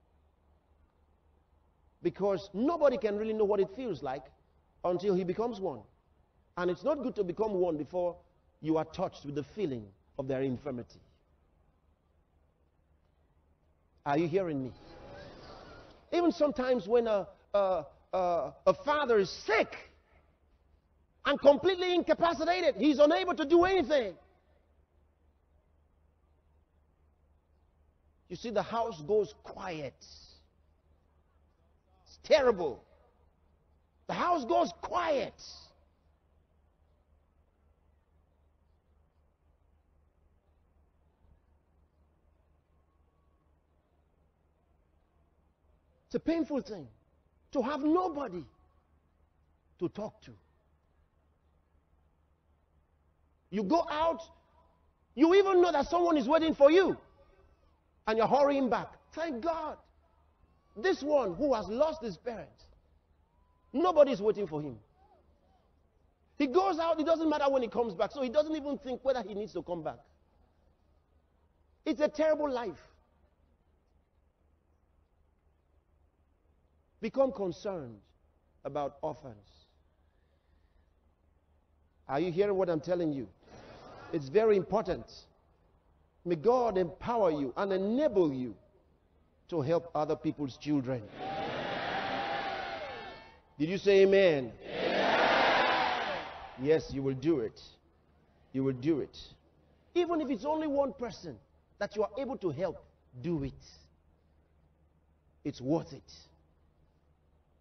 Because nobody can really know what it feels like until he becomes one. And it's not good to become one before you are touched with the feeling of their infirmity. Are you hearing me? Even sometimes when a, a, a, a father is sick and completely incapacitated, he's unable to do anything. You see, the house goes quiet. It's terrible. The house goes quiet. It's a painful thing to have nobody to talk to. You go out, you even know that someone is waiting for you, and you're hurrying back. Thank God. This one who has lost his parents, nobody is waiting for him. He goes out, it doesn't matter when he comes back, so he doesn't even think whether he needs to come back. It's a terrible life. Become concerned about orphans. Are you hearing what I'm telling you? It's very important. May God empower you and enable you to help other people's children. Did you say amen? Amen? Yes, you will do it. You will do it. Even if it's only one person that you are able to help, do it. It's worth it.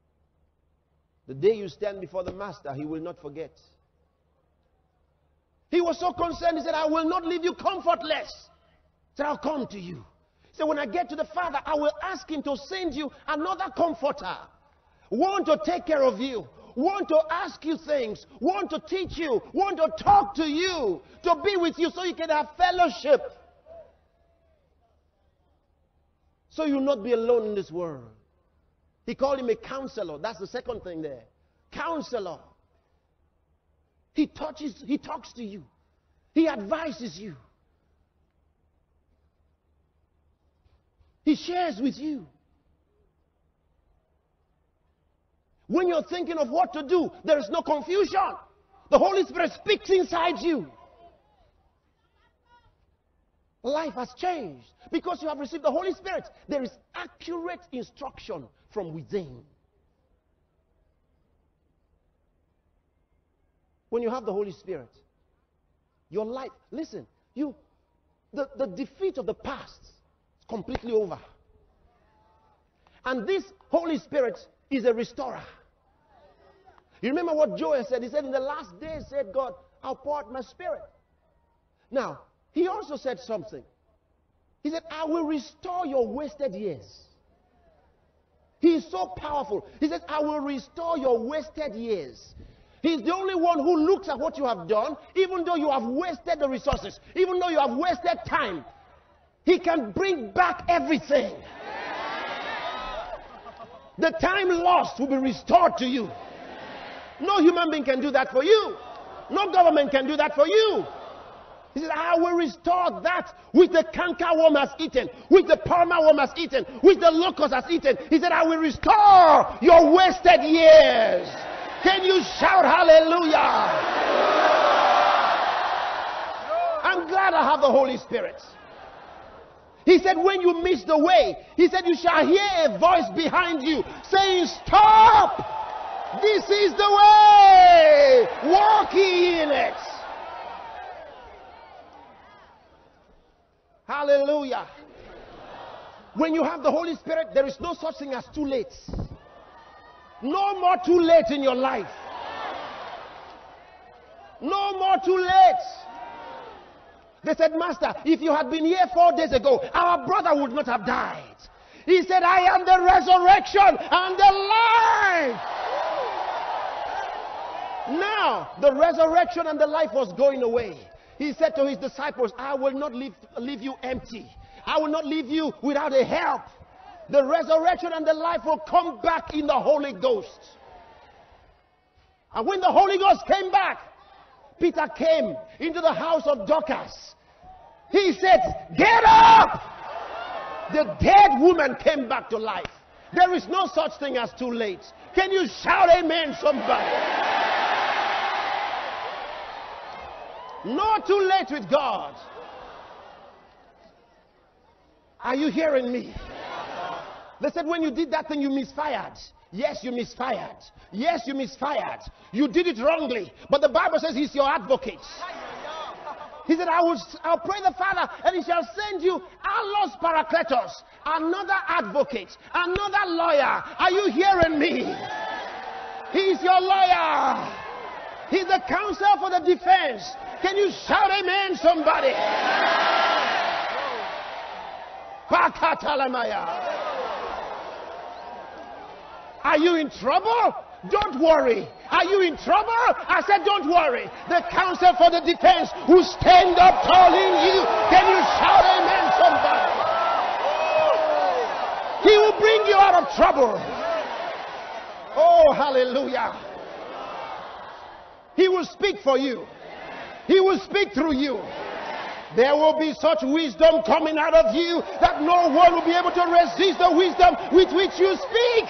The day you stand before the Master, he will not forget. He was so concerned. He said, I will not leave you comfortless. He said, I'll come to you. He said, when I get to the Father, I will ask him to send you another comforter. Want to take care of you. Want to ask you things. Want to teach you. Want to talk to you. To be with you so you can have fellowship. So you'll not be alone in this world. He called him a counselor. That's the second thing there. Counselor. He touches, he talks to you. He advises you. He shares with you. When you're thinking of what to do, there is no confusion. The Holy Spirit speaks inside you. Life has changed because you have received the Holy Spirit. There is accurate instruction from within. When you have the Holy Spirit, your life, listen, you, the, the defeat of the past is completely over. And this Holy Spirit is a restorer. You remember what Joel said? He said, in the last days, said God, I'll pour out my Spirit. Now, he also said something. He said, I will restore your wasted years. He is so powerful. He said, I will restore your wasted years. He's the only one who looks at what you have done, even though you have wasted the resources, even though you have wasted time. He can bring back everything. The time lost will be restored to you. No human being can do that for you. No government can do that for you. He said, I will restore that which the cankerworm has eaten, which the palmer worm has eaten, which the locust has eaten. He said, I will restore your wasted years. Can you shout hallelujah? I'm glad I have the Holy Spirit. He said, when you miss the way, he said, you shall hear a voice behind you saying, stop! This is the way! Walk ye in it! Hallelujah. When you have the Holy Spirit, there is no such thing as too late. No more too late in your life. No more too late. They said, Master, if you had been here four days ago, our brother would not have died. He said, I am the resurrection and the life. Now, the resurrection and the life was going away. He said to his disciples, I will not leave, leave you empty. I will not leave you without a help. The resurrection and the life will come back in the Holy Ghost. And when the Holy Ghost came back, Peter came into the house of Dorcas. He said, get up! The dead woman came back to life. There is no such thing as too late. Can you shout amen, somebody? No too late with God. Are you hearing me? They said when you did that thing, you misfired. Yes, you misfired. Yes, you misfired. You did it wrongly. But the Bible says he's your advocate. He said, I will I'll pray the Father, and he shall send you Allos Parakletos, another advocate, another lawyer. Are you hearing me? He's your lawyer. He's the counsel for the defense. Can you shout amen, somebody? Pakatalamaya. Are you in trouble? Don't worry. Are you in trouble? I said don't worry. The counsel for the defense will stand up tall in you. Can you shout amen, somebody? He will bring you out of trouble. Oh, hallelujah. He will speak for you. He will speak through you. There will be such wisdom coming out of you that no one will be able to resist the wisdom with which you speak.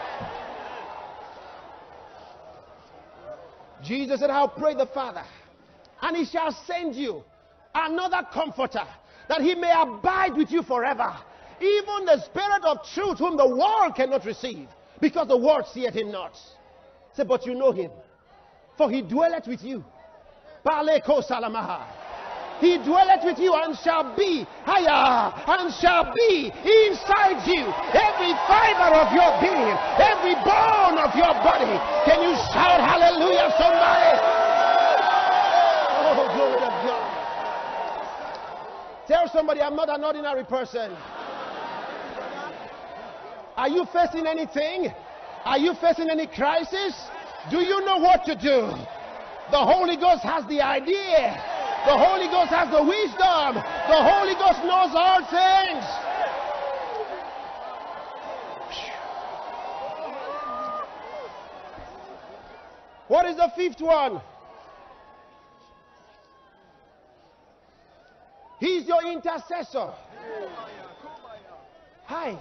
Jesus said, I'll pray the Father, and he shall send you another comforter, that he may abide with you forever, even the Spirit of truth, whom the world cannot receive, because the world seeth him not. Say, but you know him, for he dwelleth with you. Paleko salamaha. He dwelleth with you and shall be higher and shall be inside you. Every fiber of your being, every bone of your body. Can you shout hallelujah, somebody? Oh, glory. Tell somebody, I'm not an ordinary person. Are you facing anything? Are you facing any crisis? Do you know what to do? The Holy Ghost has the idea. The Holy Ghost has the wisdom. The Holy Ghost knows all things. What is the fifth one? He's your intercessor. Hi.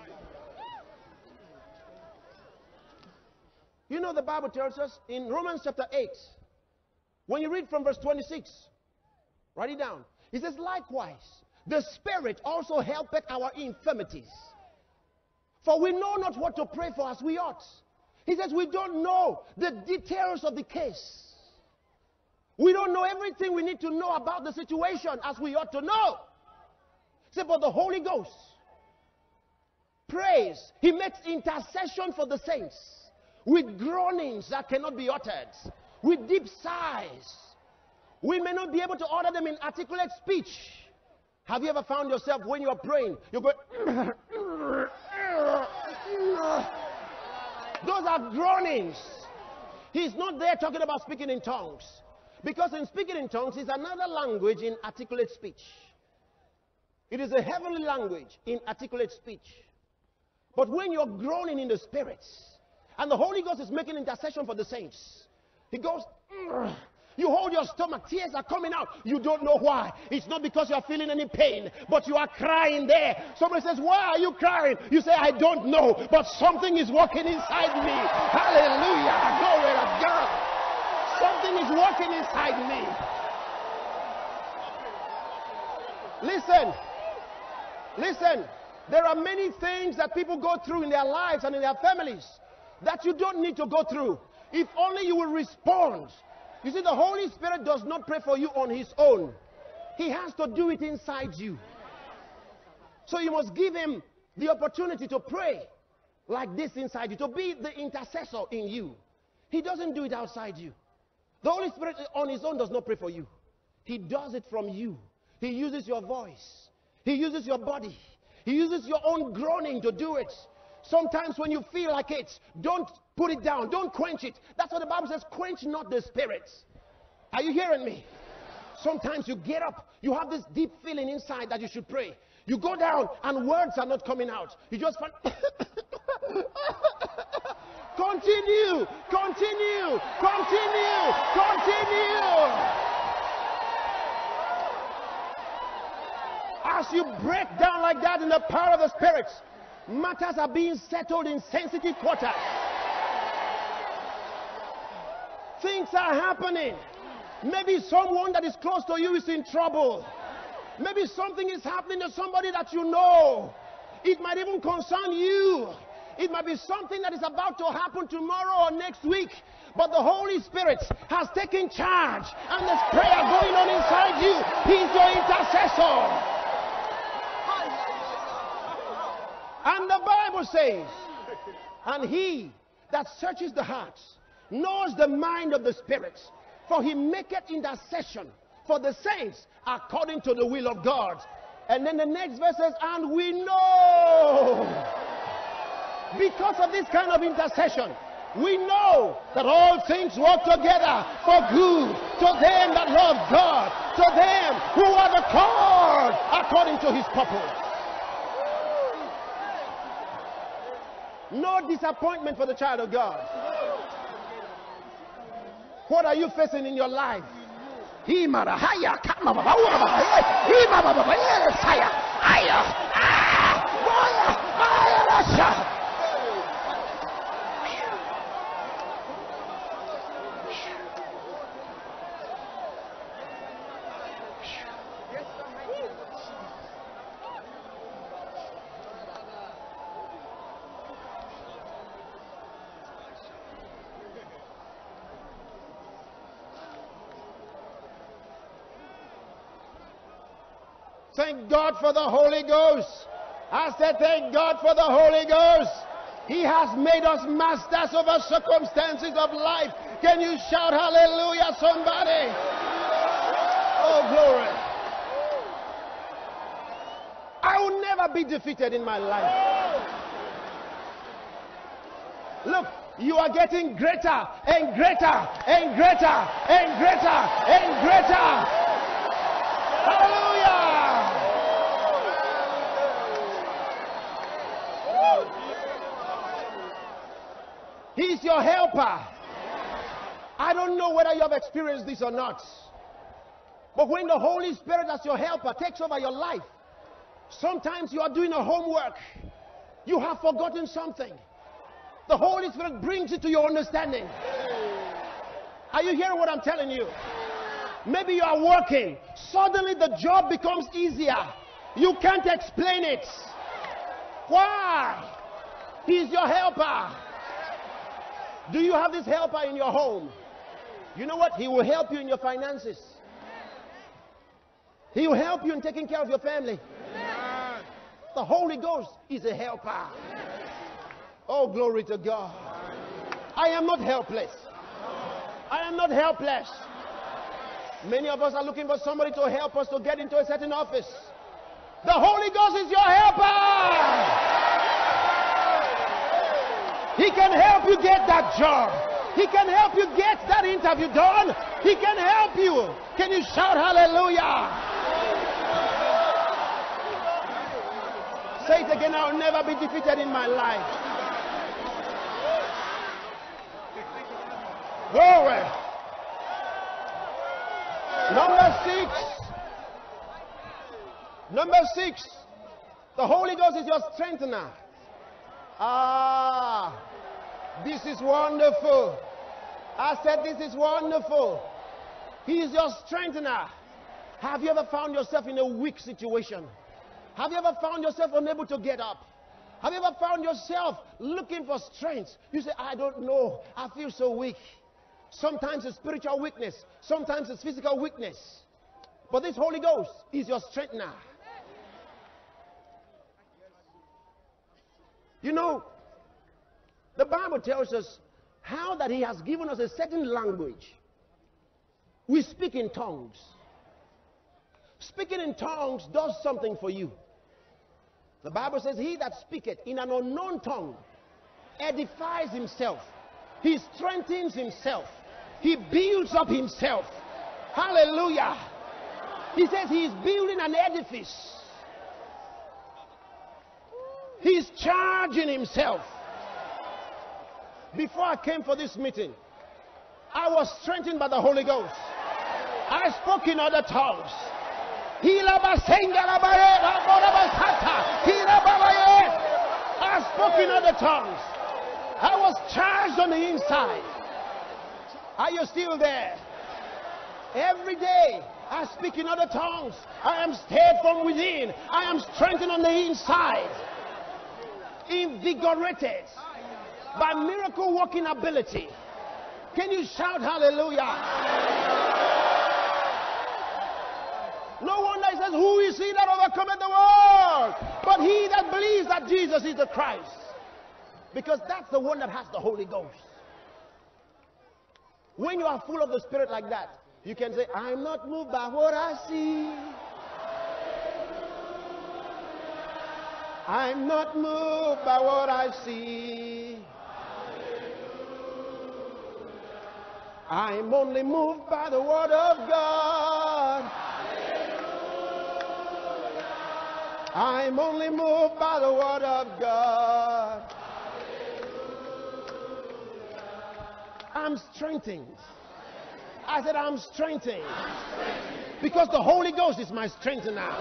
You know the Bible tells us in Romans chapter eight, when you read from verse twenty-six, write it down. It says, likewise, the Spirit also helpeth our infirmities. For we know not what to pray for as we ought. He says we don't know the details of the case. We don't know everything we need to know about the situation as we ought to know. Say, but the Holy Ghost prays. He makes intercession for the saints with groanings that cannot be uttered, with deep sighs. We may not be able to utter them in articulate speech. Have you ever found yourself when you're praying, you go, those are groanings. He's not there talking about speaking in tongues. Because in speaking in tongues is another language in articulate speech. It is a heavenly language in articulate speech. But when you're groaning in the spirits, and the Holy Ghost is making intercession for the saints, he goes, "Ugh." You hold your stomach, tears are coming out. You don't know why. It's not because you're feeling any pain, but you are crying there. Somebody says, why are you crying? You say, I don't know, but something is working inside me. Hallelujah. Glory to God. Something is working inside me. Listen. Listen. There are many things that people go through in their lives and in their families that you don't need to go through. If only you will respond. You see, the Holy Spirit does not pray for you on his own. He has to do it inside you. So you must give him the opportunity to pray like this inside you, to be the intercessor in you. He doesn't do it outside you. The Holy Spirit on his own does not pray for you. He does it from you. He uses your voice. He uses your body. He uses your own groaning to do it. Sometimes when you feel like it, don't put it down. Don't quench it. That's what the Bible says, quench not the spirits. Are you hearing me? Sometimes you get up, you have this deep feeling inside that you should pray. You go down and words are not coming out. You just find... Continue, continue, continue, continue. As you break down like that in the power of the spirits, matters are being settled in sensitive quarters. Things are happening. Maybe someone that is close to you is in trouble. Maybe something is happening to somebody that you know. It might even concern you. It might be something that is about to happen tomorrow or next week. But the Holy Spirit has taken charge. And there's prayer going on inside you. He's your intercessor. And the Bible says, and he that searches the hearts knows the mind of the spirits, for he maketh intercession for the saints according to the will of God. And then the next verse says, and we know, because of this kind of intercession, we know that all things work together for good to them that love God, to them who are the called according to his purpose. No disappointment for the child of God. What are you facing in your life? Thank God for the Holy Ghost. I said thank God for the Holy Ghost. He has made us masters over circumstances of life. Can you shout hallelujah, somebody? Oh, glory. I will never be defeated in my life. Look, you are getting greater and greater and greater and greater and greater. Hallelujah. He's your helper. I don't know whether you have experienced this or not. But when the Holy Spirit as your helper takes over your life, sometimes you are doing a homework. You have forgotten something. The Holy Spirit brings it to your understanding. Are you hearing what I'm telling you? Maybe you are working. Suddenly the job becomes easier. You can't explain it. Why? He's your helper. Do you have this helper in your home? You know what? He will help you in your finances. He will help you in taking care of your family. The Holy Ghost is a helper. Oh, glory to God. I am not helpless. I am not helpless. Many of us are looking for somebody to help us to get into a certain office. The Holy Ghost is your helper. He can help you get that job. He can help you get that interview done. He can help you. Can you shout hallelujah? Say it again. I'll never be defeated in my life. Glory. Number six. Number six. The Holy Ghost is your strengthener. Ah, this is wonderful. I said this is wonderful. He is your strengthener. Have you ever found yourself in a weak situation? Have you ever found yourself unable to get up? Have you ever found yourself looking for strength? You say, I don't know. I feel so weak. Sometimes it's spiritual weakness. Sometimes it's physical weakness. But this Holy Ghost is your strengthener. You know, the Bible tells us how that He has given us a certain language. We speak in tongues. Speaking in tongues does something for you. The Bible says, he that speaketh in an unknown tongue edifies himself. He strengthens himself. He builds up himself. Hallelujah. He says he is building an edifice. He's charging himself. Before I came for this meeting, I was strengthened by the Holy Ghost. I spoke in other tongues. I spoke in other tongues. I was charged on the inside. Are you still there? Every day I speak in other tongues. I am stirred from within. I am strengthened on the inside. Invigorated by miracle working ability. Can you shout hallelujah? No wonder he says, who is he that overcometh the world? But he that believes that Jesus is the Christ. Because that's the one that has the Holy Ghost. When you are full of the Spirit like that, you can say, I'm not moved by what I see. I'm not moved by what I see. I'm only moved by the Word of God. I'm only moved by the Word of God. I'm strengthened. I said I'm strengthened. Because the Holy Ghost is my strengthener.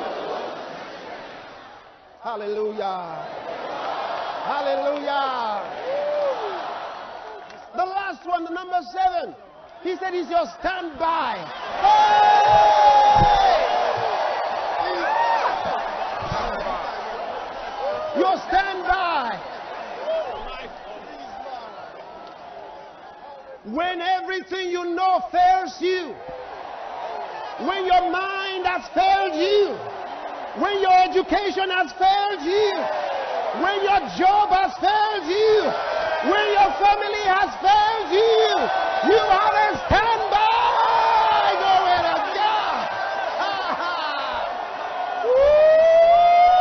Hallelujah. Hallelujah. The last one, the number seven. He said he's your standby. Hey! Your standby. When everything you know fails you, when your mind has failed you, when your education has failed you, when your job has failed you, when your family has failed you, you have a standby. Glory to God. Woo!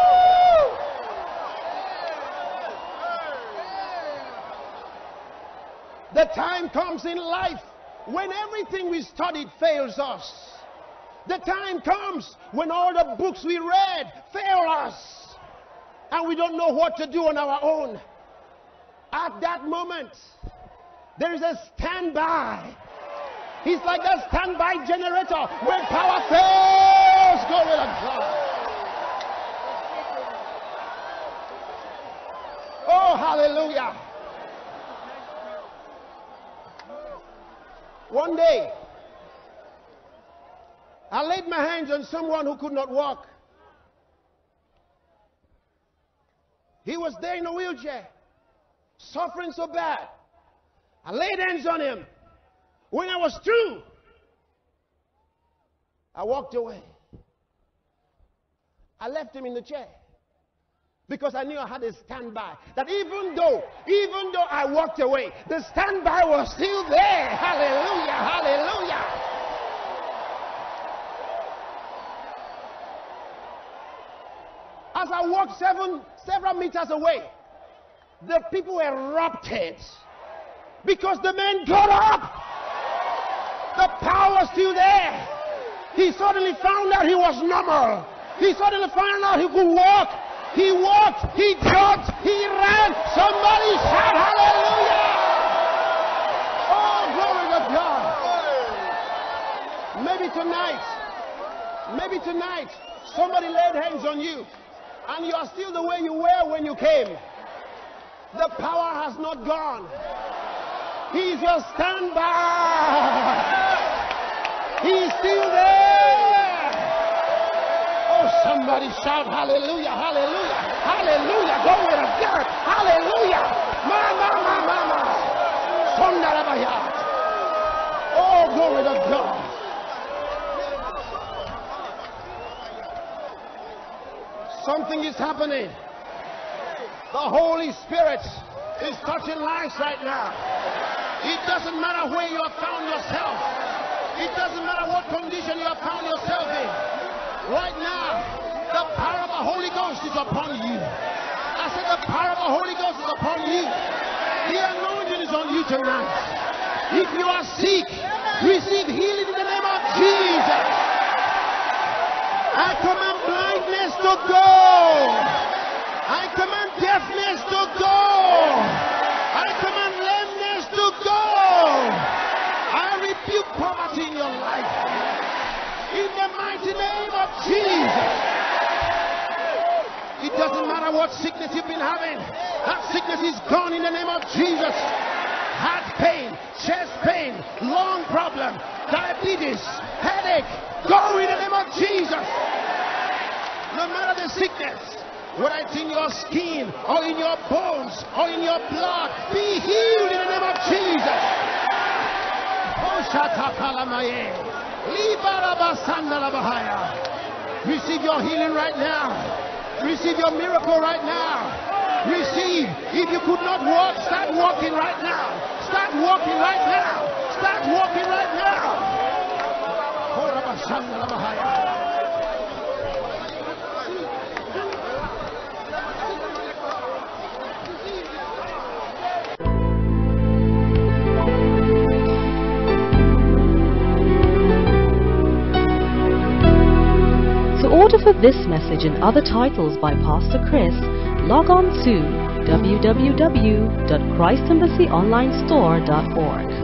The time comes in life when everything we studied fails us. The time comes when all the books we read fail us, and we don't know what to do on our own. At that moment, there is a standby. He's like a standby generator when power fails. Glory to God. Oh, hallelujah. One day, I laid my hands on someone who could not walk. He was there in a wheelchair, suffering so bad. I laid hands on him. When I was through, I walked away. I left him in the chair because I knew I had a standby. That even though, even though I walked away, the standby was still there. Hallelujah, hallelujah. As I walked seven, several meters away, the people erupted because the man got up. The power was still there. He suddenly found out he was normal. He suddenly found out he could walk. He walked, he jumped, he ran. Somebody shout hallelujah. Oh, glory to God. Maybe tonight, maybe tonight, somebody laid hands on you and you are still the way you were when you came. The power has not gone. He's your standby. He's still there. Oh, somebody shout hallelujah, hallelujah, hallelujah. Glory to God. Hallelujah. Mama, mama, mama. Sondarabaya. Oh, glory to God. Something is happening. The Holy Spirit is touching lives right now. It doesn't matter where you have found yourself. It doesn't matter what condition you have found yourself in. Right now, the power of the Holy Ghost is upon you. I said the power of the Holy Ghost is upon you. The anointing is on you tonight. If you are sick, receive healing in the name of Jesus. I command blindness to go. I command deafness to go. I command lameness to go. I rebuke poverty in your life. In the mighty name of Jesus. It doesn't matter what sickness you've been having. That sickness is gone in the name of Jesus. Heart pain, chest pain, lung problem, diabetes, headache. Go in the name of Jesus. No matter the sickness, whether it's in your skin or in your bones or in your blood, be healed in the name of Jesus. Receive your healing right now. Receive your miracle right now. Receive. If you could not walk, start walking right now. Start walking right now. Start walking right now. To order for this message and other titles by Pastor Chris, log on to w w w dot christ embassy online store dot org.